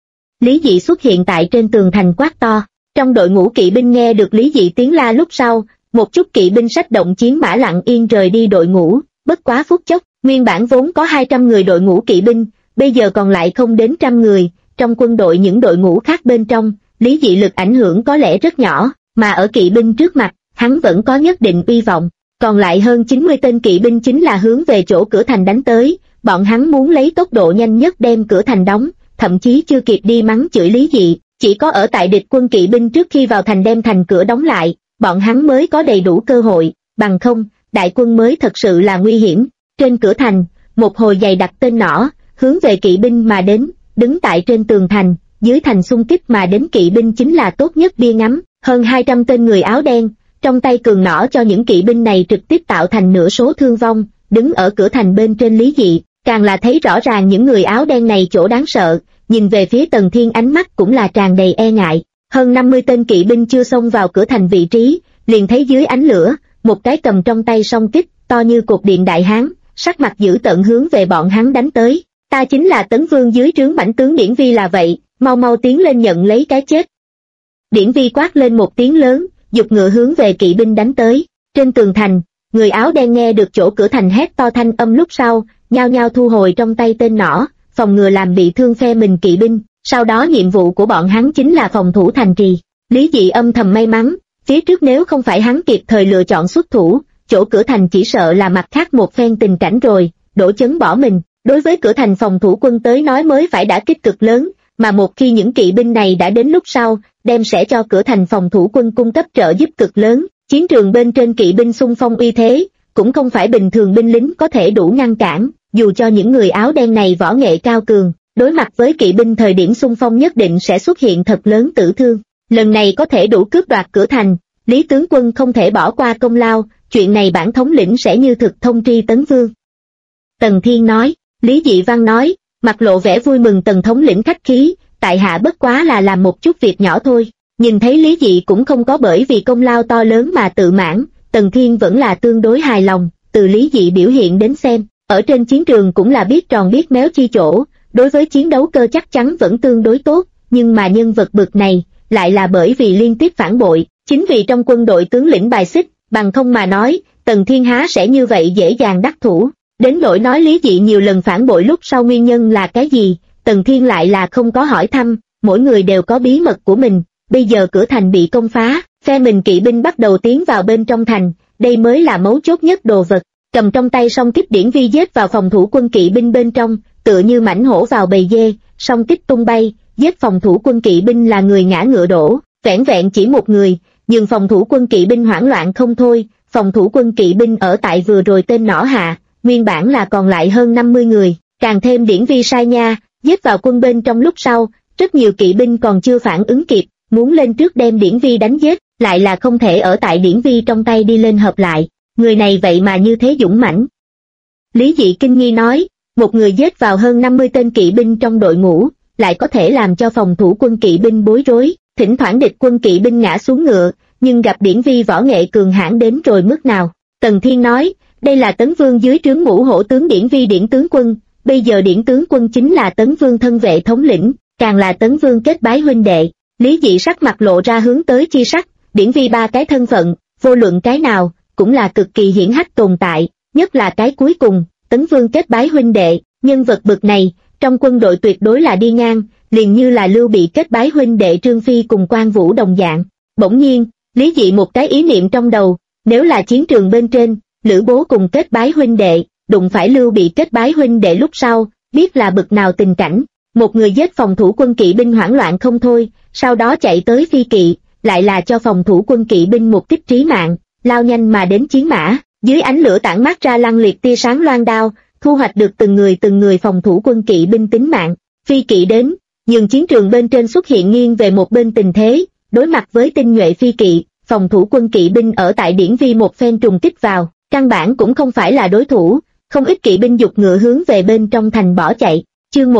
Speaker 1: Lý Dị xuất hiện tại trên tường thành quát to, trong đội ngũ kỵ binh nghe được Lý Dị tiếng la lúc sau, một chút kỵ binh xách động chiến mã lặng yên rời đi đội ngũ, bất quá phút chốc, nguyên bản vốn có 200 người đội ngũ kỵ binh, bây giờ còn lại không đến 100 người, trong quân đội những đội ngũ khác bên trong, Lý Dị lực ảnh hưởng có lẽ rất nhỏ, mà ở kỵ binh trước mặt, hắn vẫn có nhất định uy vọng. Còn lại hơn 90 tên kỵ binh chính là hướng về chỗ cửa thành đánh tới, bọn hắn muốn lấy tốc độ nhanh nhất đem cửa thành đóng, thậm chí chưa kịp đi mắng chửi Lý Dị, chỉ có ở tại địch quân kỵ binh trước khi vào thành đem thành cửa đóng lại, bọn hắn mới có đầy đủ cơ hội, bằng không, đại quân mới thật sự là nguy hiểm. Trên cửa thành, một hồi dày đặt tên nỏ, hướng về kỵ binh mà đến, đứng tại trên tường thành, dưới thành xung kích mà đến kỵ binh chính là tốt nhất bia ngắm, hơn 200 tên người áo đen, trong tay cường nỏ cho những kỵ binh này trực tiếp tạo thành nửa số thương vong, đứng ở cửa thành bên trên Lý Dị, càng là thấy rõ ràng những người áo đen này chỗ đáng sợ, nhìn về phía Tần Thiên ánh mắt cũng là tràn đầy e ngại. Hơn 50 tên kỵ binh chưa xông vào cửa thành vị trí, liền thấy dưới ánh lửa, một cái cầm trong tay song kích, to như cột điện đại hán, sắc mặt dữ tợn hướng về bọn hắn đánh tới. Ta chính là Tấn Vương dưới trướng mãnh tướng Điển Vi là vậy, mau mau tiến lên nhận lấy cái chết. Điển Vi quát lên một tiếng lớn, giục ngựa hướng về kỵ binh đánh tới. Trên tường thành, người áo đen nghe được chỗ cửa thành hét to thanh âm lúc sau, nhao nhao thu hồi trong tay tên nỏ, phòng ngừa làm bị thương phe mình kỵ binh. Sau đó nhiệm vụ của bọn hắn chính là phòng thủ thành trì. Lý Dị âm thầm may mắn, phía trước nếu không phải hắn kịp thời lựa chọn xuất thủ, chỗ cửa thành chỉ sợ là mặt khác một phen tình cảnh rồi, đổ chấn bỏ mình. Đối với cửa thành phòng thủ quân tới nói mới phải đã kích cực lớn, mà một khi những kỵ binh này đã đến lúc sau, đem sẽ cho cửa thành phòng thủ quân cung cấp trợ giúp cực lớn. Chiến trường bên trên kỵ binh xung phong uy thế, cũng không phải bình thường binh lính có thể đủ ngăn cản, dù cho những người áo đen này võ nghệ cao cường, đối mặt với kỵ binh thời điểm xung phong nhất định sẽ xuất hiện thật lớn tử thương. Lần này có thể đủ cướp đoạt cửa thành, Lý tướng quân không thể bỏ qua công lao, chuyện này bản thống lĩnh sẽ như thực thông tri Tấn Vương. Tần Thiên nói. Lý Dị Văn nói, mặt lộ vẻ vui mừng. Tần thống lĩnh khách khí, tại hạ bất quá là làm một chút việc nhỏ thôi. Nhìn thấy Lý Dị cũng không có bởi vì công lao to lớn mà tự mãn, Tần Thiên vẫn là tương đối hài lòng. Từ Lý Dị biểu hiện đến xem, ở trên chiến trường cũng là biết tròn biết méo chi chỗ, đối với chiến đấu cơ chắc chắn vẫn tương đối tốt, nhưng mà nhân vật bực này, lại là bởi vì liên tiếp phản bội, chính vì trong quân đội tướng lĩnh bài xích, bằng không mà nói, Tần Thiên há sẽ như vậy dễ dàng đắc thủ. Đến nỗi nói Lý Dị nhiều lần phản bội lúc sau nguyên nhân là cái gì, Tần Thiên lại là không có hỏi thăm, mỗi người đều có bí mật của mình. Bây giờ cửa thành bị công phá, phe mình kỵ binh bắt đầu tiến vào bên trong thành, đây mới là mấu chốt nhất đồ vật. Cầm trong tay song kích Điển Vi giết vào phòng thủ quân kỵ binh bên trong, tựa như mãnh hổ vào bầy dê, song kích tung bay, giết phòng thủ quân kỵ binh là người ngã ngựa đổ, vẻn vẹn chỉ một người, nhưng phòng thủ quân kỵ binh hoảng loạn không thôi. Phòng thủ quân kỵ binh ở tại vừa rồi tên nỏ hạ, nguyên bản là còn lại hơn 50 người, càng thêm Điển Vi sai nha, giết vào quân bên trong lúc sau, rất nhiều kỵ binh còn chưa phản ứng kịp, muốn lên trước đem Điển Vi đánh giết, lại là không thể ở tại Điển Vi trong tay đi lên hợp lại, người này vậy mà như thế dũng mãnh. Lý Dị kinh nghi nói, một người giết vào hơn 50 tên kỵ binh trong đội ngũ, lại có thể làm cho phòng thủ quân kỵ binh bối rối, thỉnh thoảng địch quân kỵ binh ngã xuống ngựa, nhưng gặp Điển Vi võ nghệ cường hãn đến rồi mức nào. Tần Thiên nói, đây là Tấn Vương dưới trướng Ngũ Hổ tướng Điển Vi Điển tướng quân, bây giờ Điển tướng quân chính là Tấn Vương thân vệ thống lĩnh, càng là Tấn Vương kết bái huynh đệ. Lý Dị sắc mặt lộ ra hướng tới chi sắc, Điển Vi ba cái thân phận, vô luận cái nào, cũng là cực kỳ hiển hách tồn tại, nhất là cái cuối cùng, Tấn Vương kết bái huynh đệ, nhân vật bực này, trong quân đội tuyệt đối là đi ngang, liền như là Lưu Bị kết bái huynh đệ Trương Phi cùng Quan Vũ đồng dạng. Bỗng nhiên, Lý Dị một cái ý niệm trong đầu, nếu là chiến trường bên trên, Lữ Bố cùng kết bái huynh đệ, đụng phải Lưu Bị kết bái huynh đệ lúc sau, biết là bực nào tình cảnh. Một người giết phòng thủ quân kỵ binh hoảng loạn không thôi, sau đó chạy tới phi kỵ, lại là cho phòng thủ quân kỵ binh một kích trí mạng, lao nhanh mà đến chiến mã, dưới ánh lửa tản mát ra lăng liệt tia sáng loan đao, thu hoạch được từng người phòng thủ quân kỵ binh tính mạng. Phi kỵ đến, nhường chiến trường bên trên xuất hiện nghiêng về một bên tình thế, đối mặt với tinh nhuệ phi kỵ, phòng thủ quân kỵ binh ở tại Điển Vi một phen trùng kích vào, căn bản cũng không phải là đối thủ, không ít kỵ binh giục ngựa hướng về bên trong thành bỏ chạy. Chương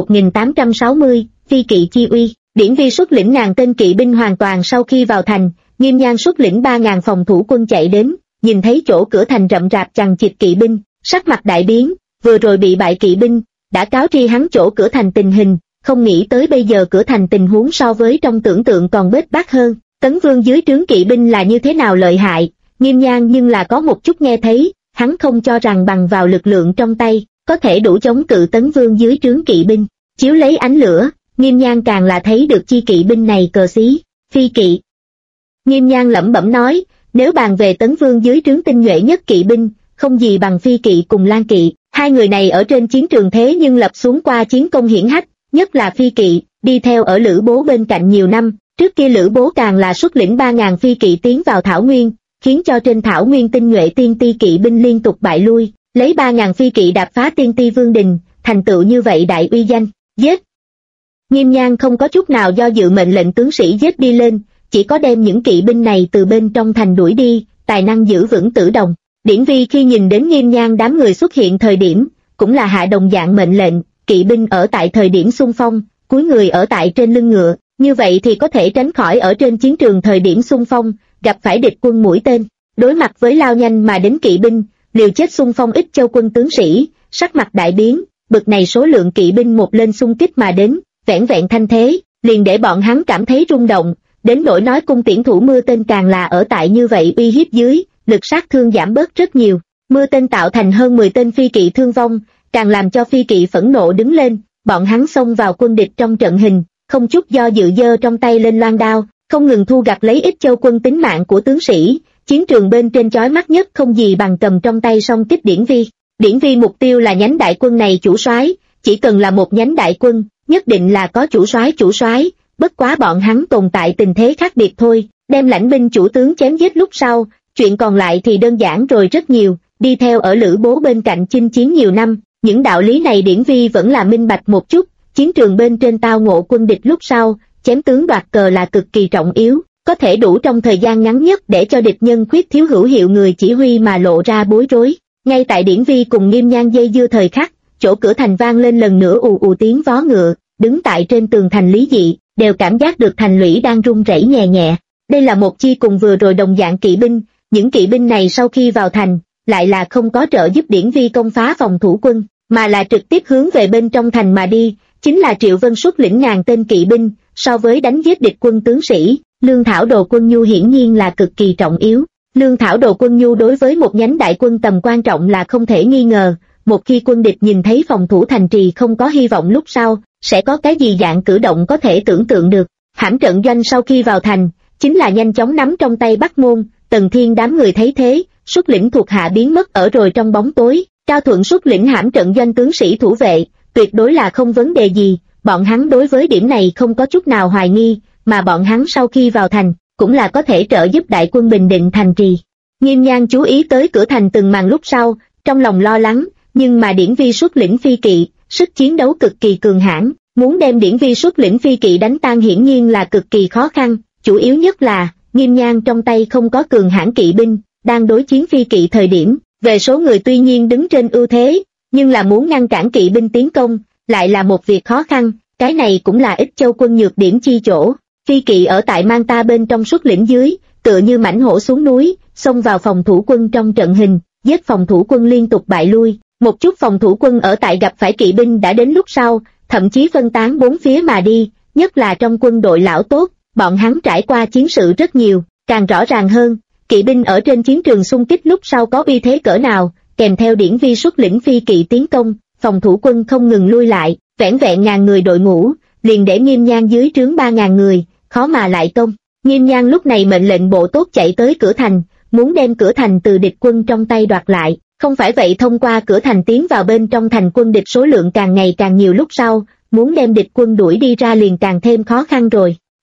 Speaker 1: 1860, Phi kỵ chi uy. Điển Vi xuất lĩnh ngàn tên kỵ binh hoàn toàn sau khi vào thành, Nghiêm Nhan xuất lĩnh 3.000 phòng thủ quân chạy đến, nhìn thấy chỗ cửa thành rậm rạp chằng chịt kỵ binh, sắc mặt đại biến, vừa rồi bị bại kỵ binh đã cáo tri hắn chỗ cửa thành tình hình, không nghĩ tới bây giờ cửa thành tình huống so với trong tưởng tượng còn bết bát hơn. Tấn Vương dưới trướng kỵ binh là như thế nào lợi hại, Nghiêm Nhan nhưng là có một chút nghe thấy, hắn không cho rằng bằng vào lực lượng trong tay có thể đủ chống cự Tấn Vương dưới trướng kỵ binh. Chiếu lấy ánh lửa, Nghiêm Nhan càng là thấy được chi kỵ binh này cờ xí, phi kỵ. Nghiêm Nhan lẩm bẩm nói, nếu bàn về Tấn Vương dưới trướng tinh nhuệ nhất kỵ binh, không gì bằng phi kỵ cùng Lan kỵ, hai người này ở trên chiến trường thế nhưng lập xuống qua chiến công hiển hách, nhất là phi kỵ, đi theo ở Lữ Bố bên cạnh nhiều năm, trước kia Lữ Bố càng là xuất lĩnh 3.000 phi kỵ tiến vào Thảo Nguyên, khiến cho trên Thảo Nguyên tinh nhuệ tiên ti kỵ binh liên tục bại lui, lấy 3.000 phi kỵ đạp phá tiên ti vương đình, thành tựu như vậy đại uy danh. Giết! Nghiêm Nhan không có chút nào do dự mệnh lệnh tướng sĩ giết đi lên, chỉ có đem những kỵ binh này từ bên trong thành đuổi đi, tài năng giữ vững Tử Đồng. Điển Vi khi nhìn đến Nghiêm Nhan đám người xuất hiện thời điểm, cũng là hạ đồng dạng mệnh lệnh, kỵ binh ở tại thời điểm xung phong, cúi người ở tại trên lưng ngựa, như vậy thì có thể tránh khỏi ở trên chiến trường thời điểm xung phong, gặp phải địch quân mũi tên. Đối mặt với lao nhanh mà đến kỵ binh, liều chết xung phong Ích Châu quân tướng sĩ, sắc mặt đại biến, bực này số lượng kỵ binh một lên xung kích mà đến, vẻn vẹn thanh thế, liền để bọn hắn cảm thấy rung động, đến nỗi nói cung tiễn thủ mưa tên càng là ở tại như vậy uy hiếp dưới, lực sát thương giảm bớt rất nhiều. Mưa tên tạo thành hơn 10 tên phi kỵ thương vong, càng làm cho phi kỵ phẫn nộ đứng lên, bọn hắn xông vào quân địch trong trận hình, không chút do dự giơ trong tay lên loan đao, không ngừng thu gặt lấy Ích Châu quân tính mạng của tướng sĩ. Chiến trường bên trên chói mắt nhất không gì bằng cầm trong tay song kích Điển Vi. Điển Vi mục tiêu là nhánh đại quân này chủ soái, chỉ cần là một nhánh đại quân, nhất định là có chủ soái, bất quá bọn hắn tồn tại tình thế khác biệt thôi, đem lãnh binh chủ tướng chém giết lúc sau, chuyện còn lại thì đơn giản rồi rất nhiều. Đi theo ở Lữ Bố bên cạnh chinh chiến nhiều năm, những đạo lý này Điển Vi vẫn là minh bạch một chút. Chiến trường bên trên tao ngộ quân địch lúc sau, chém tướng đoạt cờ là cực kỳ trọng yếu, có thể đủ trong thời gian ngắn nhất để cho địch nhân khuyết thiếu hữu hiệu người chỉ huy mà lộ ra bối rối. Ngay tại Điển Vi cùng Nghiêm Nhan dây dưa thời khắc, chỗ cửa thành vang lên lần nữa ù ù tiếng vó ngựa, đứng tại trên tường thành Lý Dị đều cảm giác được thành lũy đang rung rẩy nhẹ nhẹ. Đây là một chi cùng vừa rồi đồng dạng kỵ binh, những kỵ binh này sau khi vào thành, lại là không có trợ giúp Điển Vi công phá phòng thủ quân, mà là trực tiếp hướng về bên trong thành mà đi. Chính là Triệu Vân xuất lĩnh ngàn tên kỵ binh, so với đánh giết địch quân tướng sĩ, lương thảo đồ quân nhu hiển nhiên là cực kỳ trọng yếu. Lương thảo đồ quân nhu đối với một nhánh đại quân tầm quan trọng là không thể nghi ngờ, một khi quân địch nhìn thấy phòng thủ thành trì không có hy vọng lúc sau, sẽ có cái gì dạng cử động có thể tưởng tượng được. Hãm trận doanh sau khi vào thành, chính là nhanh chóng nắm trong tay Bắc Môn. Tần Thiên đám người thấy thế, xuất lĩnh thuộc hạ biến mất ở rồi trong bóng tối, Cao Thuận xuất lĩnh hãm trận doanh tướng sĩ thủ vệ, tuyệt đối là không vấn đề gì, bọn hắn đối với điểm này không có chút nào hoài nghi, mà bọn hắn sau khi vào thành, cũng là có thể trợ giúp đại quân bình định thành trì. Nghiêm Nhan chú ý tới cửa thành từng màn lúc sau, trong lòng lo lắng, nhưng mà Điển Vi xuất lĩnh phi kỵ, sức chiến đấu cực kỳ cường hãn, muốn đem Điển Vi xuất lĩnh phi kỵ đánh tan hiển nhiên là cực kỳ khó khăn, chủ yếu nhất là, Nghiêm Nhan trong tay không có cường hãn kỵ binh, đang đối chiến phi kỵ thời điểm, về số người tuy nhiên đứng trên ưu thế, nhưng là muốn ngăn cản kỵ binh tiến công, lại là một việc khó khăn, cái này cũng là Ích Châu quân nhược điểm chi chỗ. Phi kỵ ở tại Mang Ta bên trong xuất lĩnh dưới, tựa như mãnh hổ xuống núi, xông vào phòng thủ quân trong trận hình, giết phòng thủ quân liên tục bại lui. Một chút phòng thủ quân ở tại gặp phải kỵ binh đã đến lúc sau, thậm chí phân tán bốn phía mà đi, nhất là trong quân đội lão tốt, bọn hắn trải qua chiến sự rất nhiều, càng rõ ràng hơn, kỵ binh ở trên chiến trường xung kích lúc sau có uy thế cỡ nào, kèm theo Điển Vi xuất lĩnh phi kỵ tiến công, phòng thủ quân không ngừng lui lại, vẻn vẹn ngàn người đội ngũ, liền để Nghiêm Nhan dưới trướng 3.000 người, khó mà lại công. Nghiêm Nhan lúc này mệnh lệnh bộ tốt chạy tới cửa thành, muốn đem cửa thành từ địch quân trong tay đoạt lại, không phải vậy thông qua cửa thành tiến vào bên trong thành quân địch số lượng càng ngày càng nhiều lúc sau, muốn đem địch quân đuổi đi ra liền càng thêm khó khăn rồi.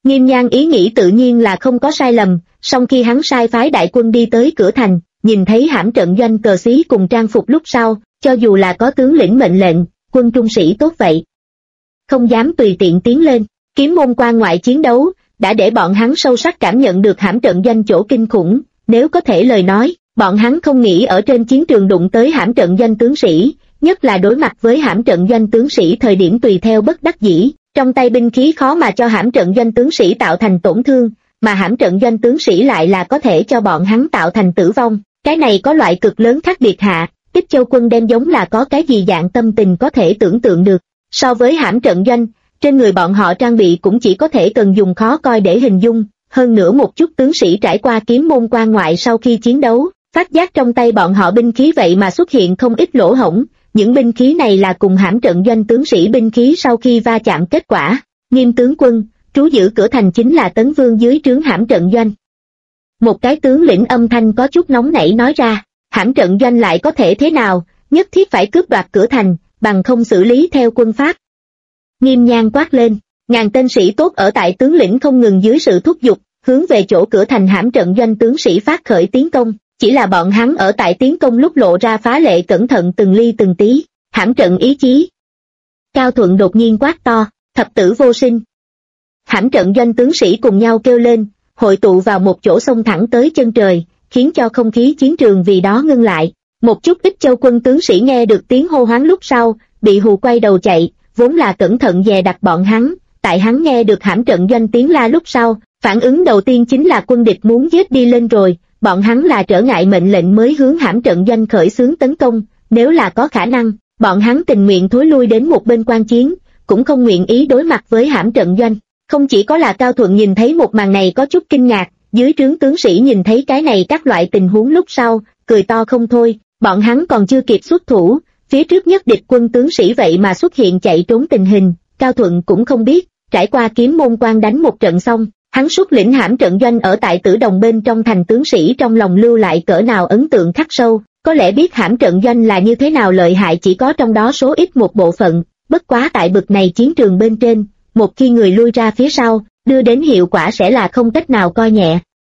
Speaker 1: Nghiêm Nhan ý nghĩ tự nhiên là không có sai lầm, song khi hắn sai phái đại quân đi tới cửa thành, nhìn thấy hãm trận doanh cờ xí cùng trang phục lúc sau, cho dù là có tướng lĩnh mệnh lệnh, quân trung sĩ tốt vậy, không dám tùy tiện tiến lên. Kiếm môn quan ngoại chiến đấu đã để bọn hắn sâu sắc cảm nhận được hãm trận doanh chỗ kinh khủng, nếu có thể lời nói, bọn hắn không nghĩ ở trên chiến trường đụng tới hãm trận doanh tướng sĩ, nhất là đối mặt với hãm trận doanh tướng sĩ thời điểm tùy theo bất đắc dĩ, trong tay binh khí khó mà cho hãm trận doanh tướng sĩ tạo thành tổn thương, mà hãm trận doanh tướng sĩ lại là có thể cho bọn hắn tạo thành tử vong. Cái này có loại cực lớn khác biệt hạ, Tích Châu quân đem giống là có cái gì dạng tâm tình có thể tưởng tượng được. So với hãm trận doanh, trên người bọn họ trang bị cũng chỉ có thể cần dùng khó coi để hình dung, hơn nữa một chút tướng sĩ trải qua kiếm môn quan ngoại sau khi chiến đấu, phát giác trong tay bọn họ binh khí vậy mà xuất hiện không ít lỗ hổng, những binh khí này là cùng hãm trận doanh tướng sĩ binh khí sau khi va chạm kết quả. Nghiêm tướng quân, trú giữ cửa thành chính là Tấn Vương dưới trướng hãm trận doanh. Một cái tướng lĩnh âm thanh có chút nóng nảy nói ra, hãm trận doanh lại có thể thế nào, nhất thiết phải cướp đoạt cửa thành, bằng không xử lý theo quân pháp. Nghiêm Nhan quát lên, ngàn tên sĩ tốt ở tại tướng lĩnh không ngừng dưới sự thúc giục, hướng về chỗ cửa thành hãm trận doanh tướng sĩ phát khởi tiến công, chỉ là bọn hắn ở tại tiến công lúc lộ ra phá lệ cẩn thận từng ly từng tí, hãm trận ý chí. Cao Thuận đột nhiên quát to, thập tử vô sinh. Hãm trận doanh tướng sĩ cùng nhau kêu lên, hội tụ vào một chỗ xông thẳng tới chân trời, khiến cho không khí chiến trường vì đó ngưng lại. Một chút ít Châu quân tướng sĩ nghe được tiếng hô hoán lúc sau, bị hù quay đầu chạy, vốn là cẩn thận dè đặt bọn hắn, tại hắn nghe được hãm trận doanh tiếng la lúc sau, phản ứng đầu tiên chính là quân địch muốn giết đi lên rồi, bọn hắn là trở ngại mệnh lệnh mới hướng hãm trận doanh khởi xướng tấn công, nếu là có khả năng, bọn hắn tình nguyện thối lui đến một bên quan chiến, cũng không nguyện ý đối mặt với hãm trận doanh. Không chỉ có là Cao Thuận nhìn thấy một màn này có chút kinh ngạc, dưới trướng tướng sĩ nhìn thấy cái này các loại tình huống lúc sau, cười to không thôi, bọn hắn còn chưa kịp xuất thủ, phía trước nhất địch quân tướng sĩ vậy mà xuất hiện chạy trốn tình hình, Cao Thuận cũng không biết, trải qua kiếm môn quan đánh một trận xong, hắn xuất lĩnh hãm trận doanh ở tại Tử Đồng bên trong thành tướng sĩ trong lòng lưu lại cỡ nào ấn tượng khắc sâu, có lẽ biết hãm trận doanh là như thế nào lợi hại chỉ có trong đó số ít một bộ phận, bất quá tại bực này chiến trường bên trên, một khi người lui ra phía sau, đưa đến hiệu quả sẽ là không cách nào coi nhẹ.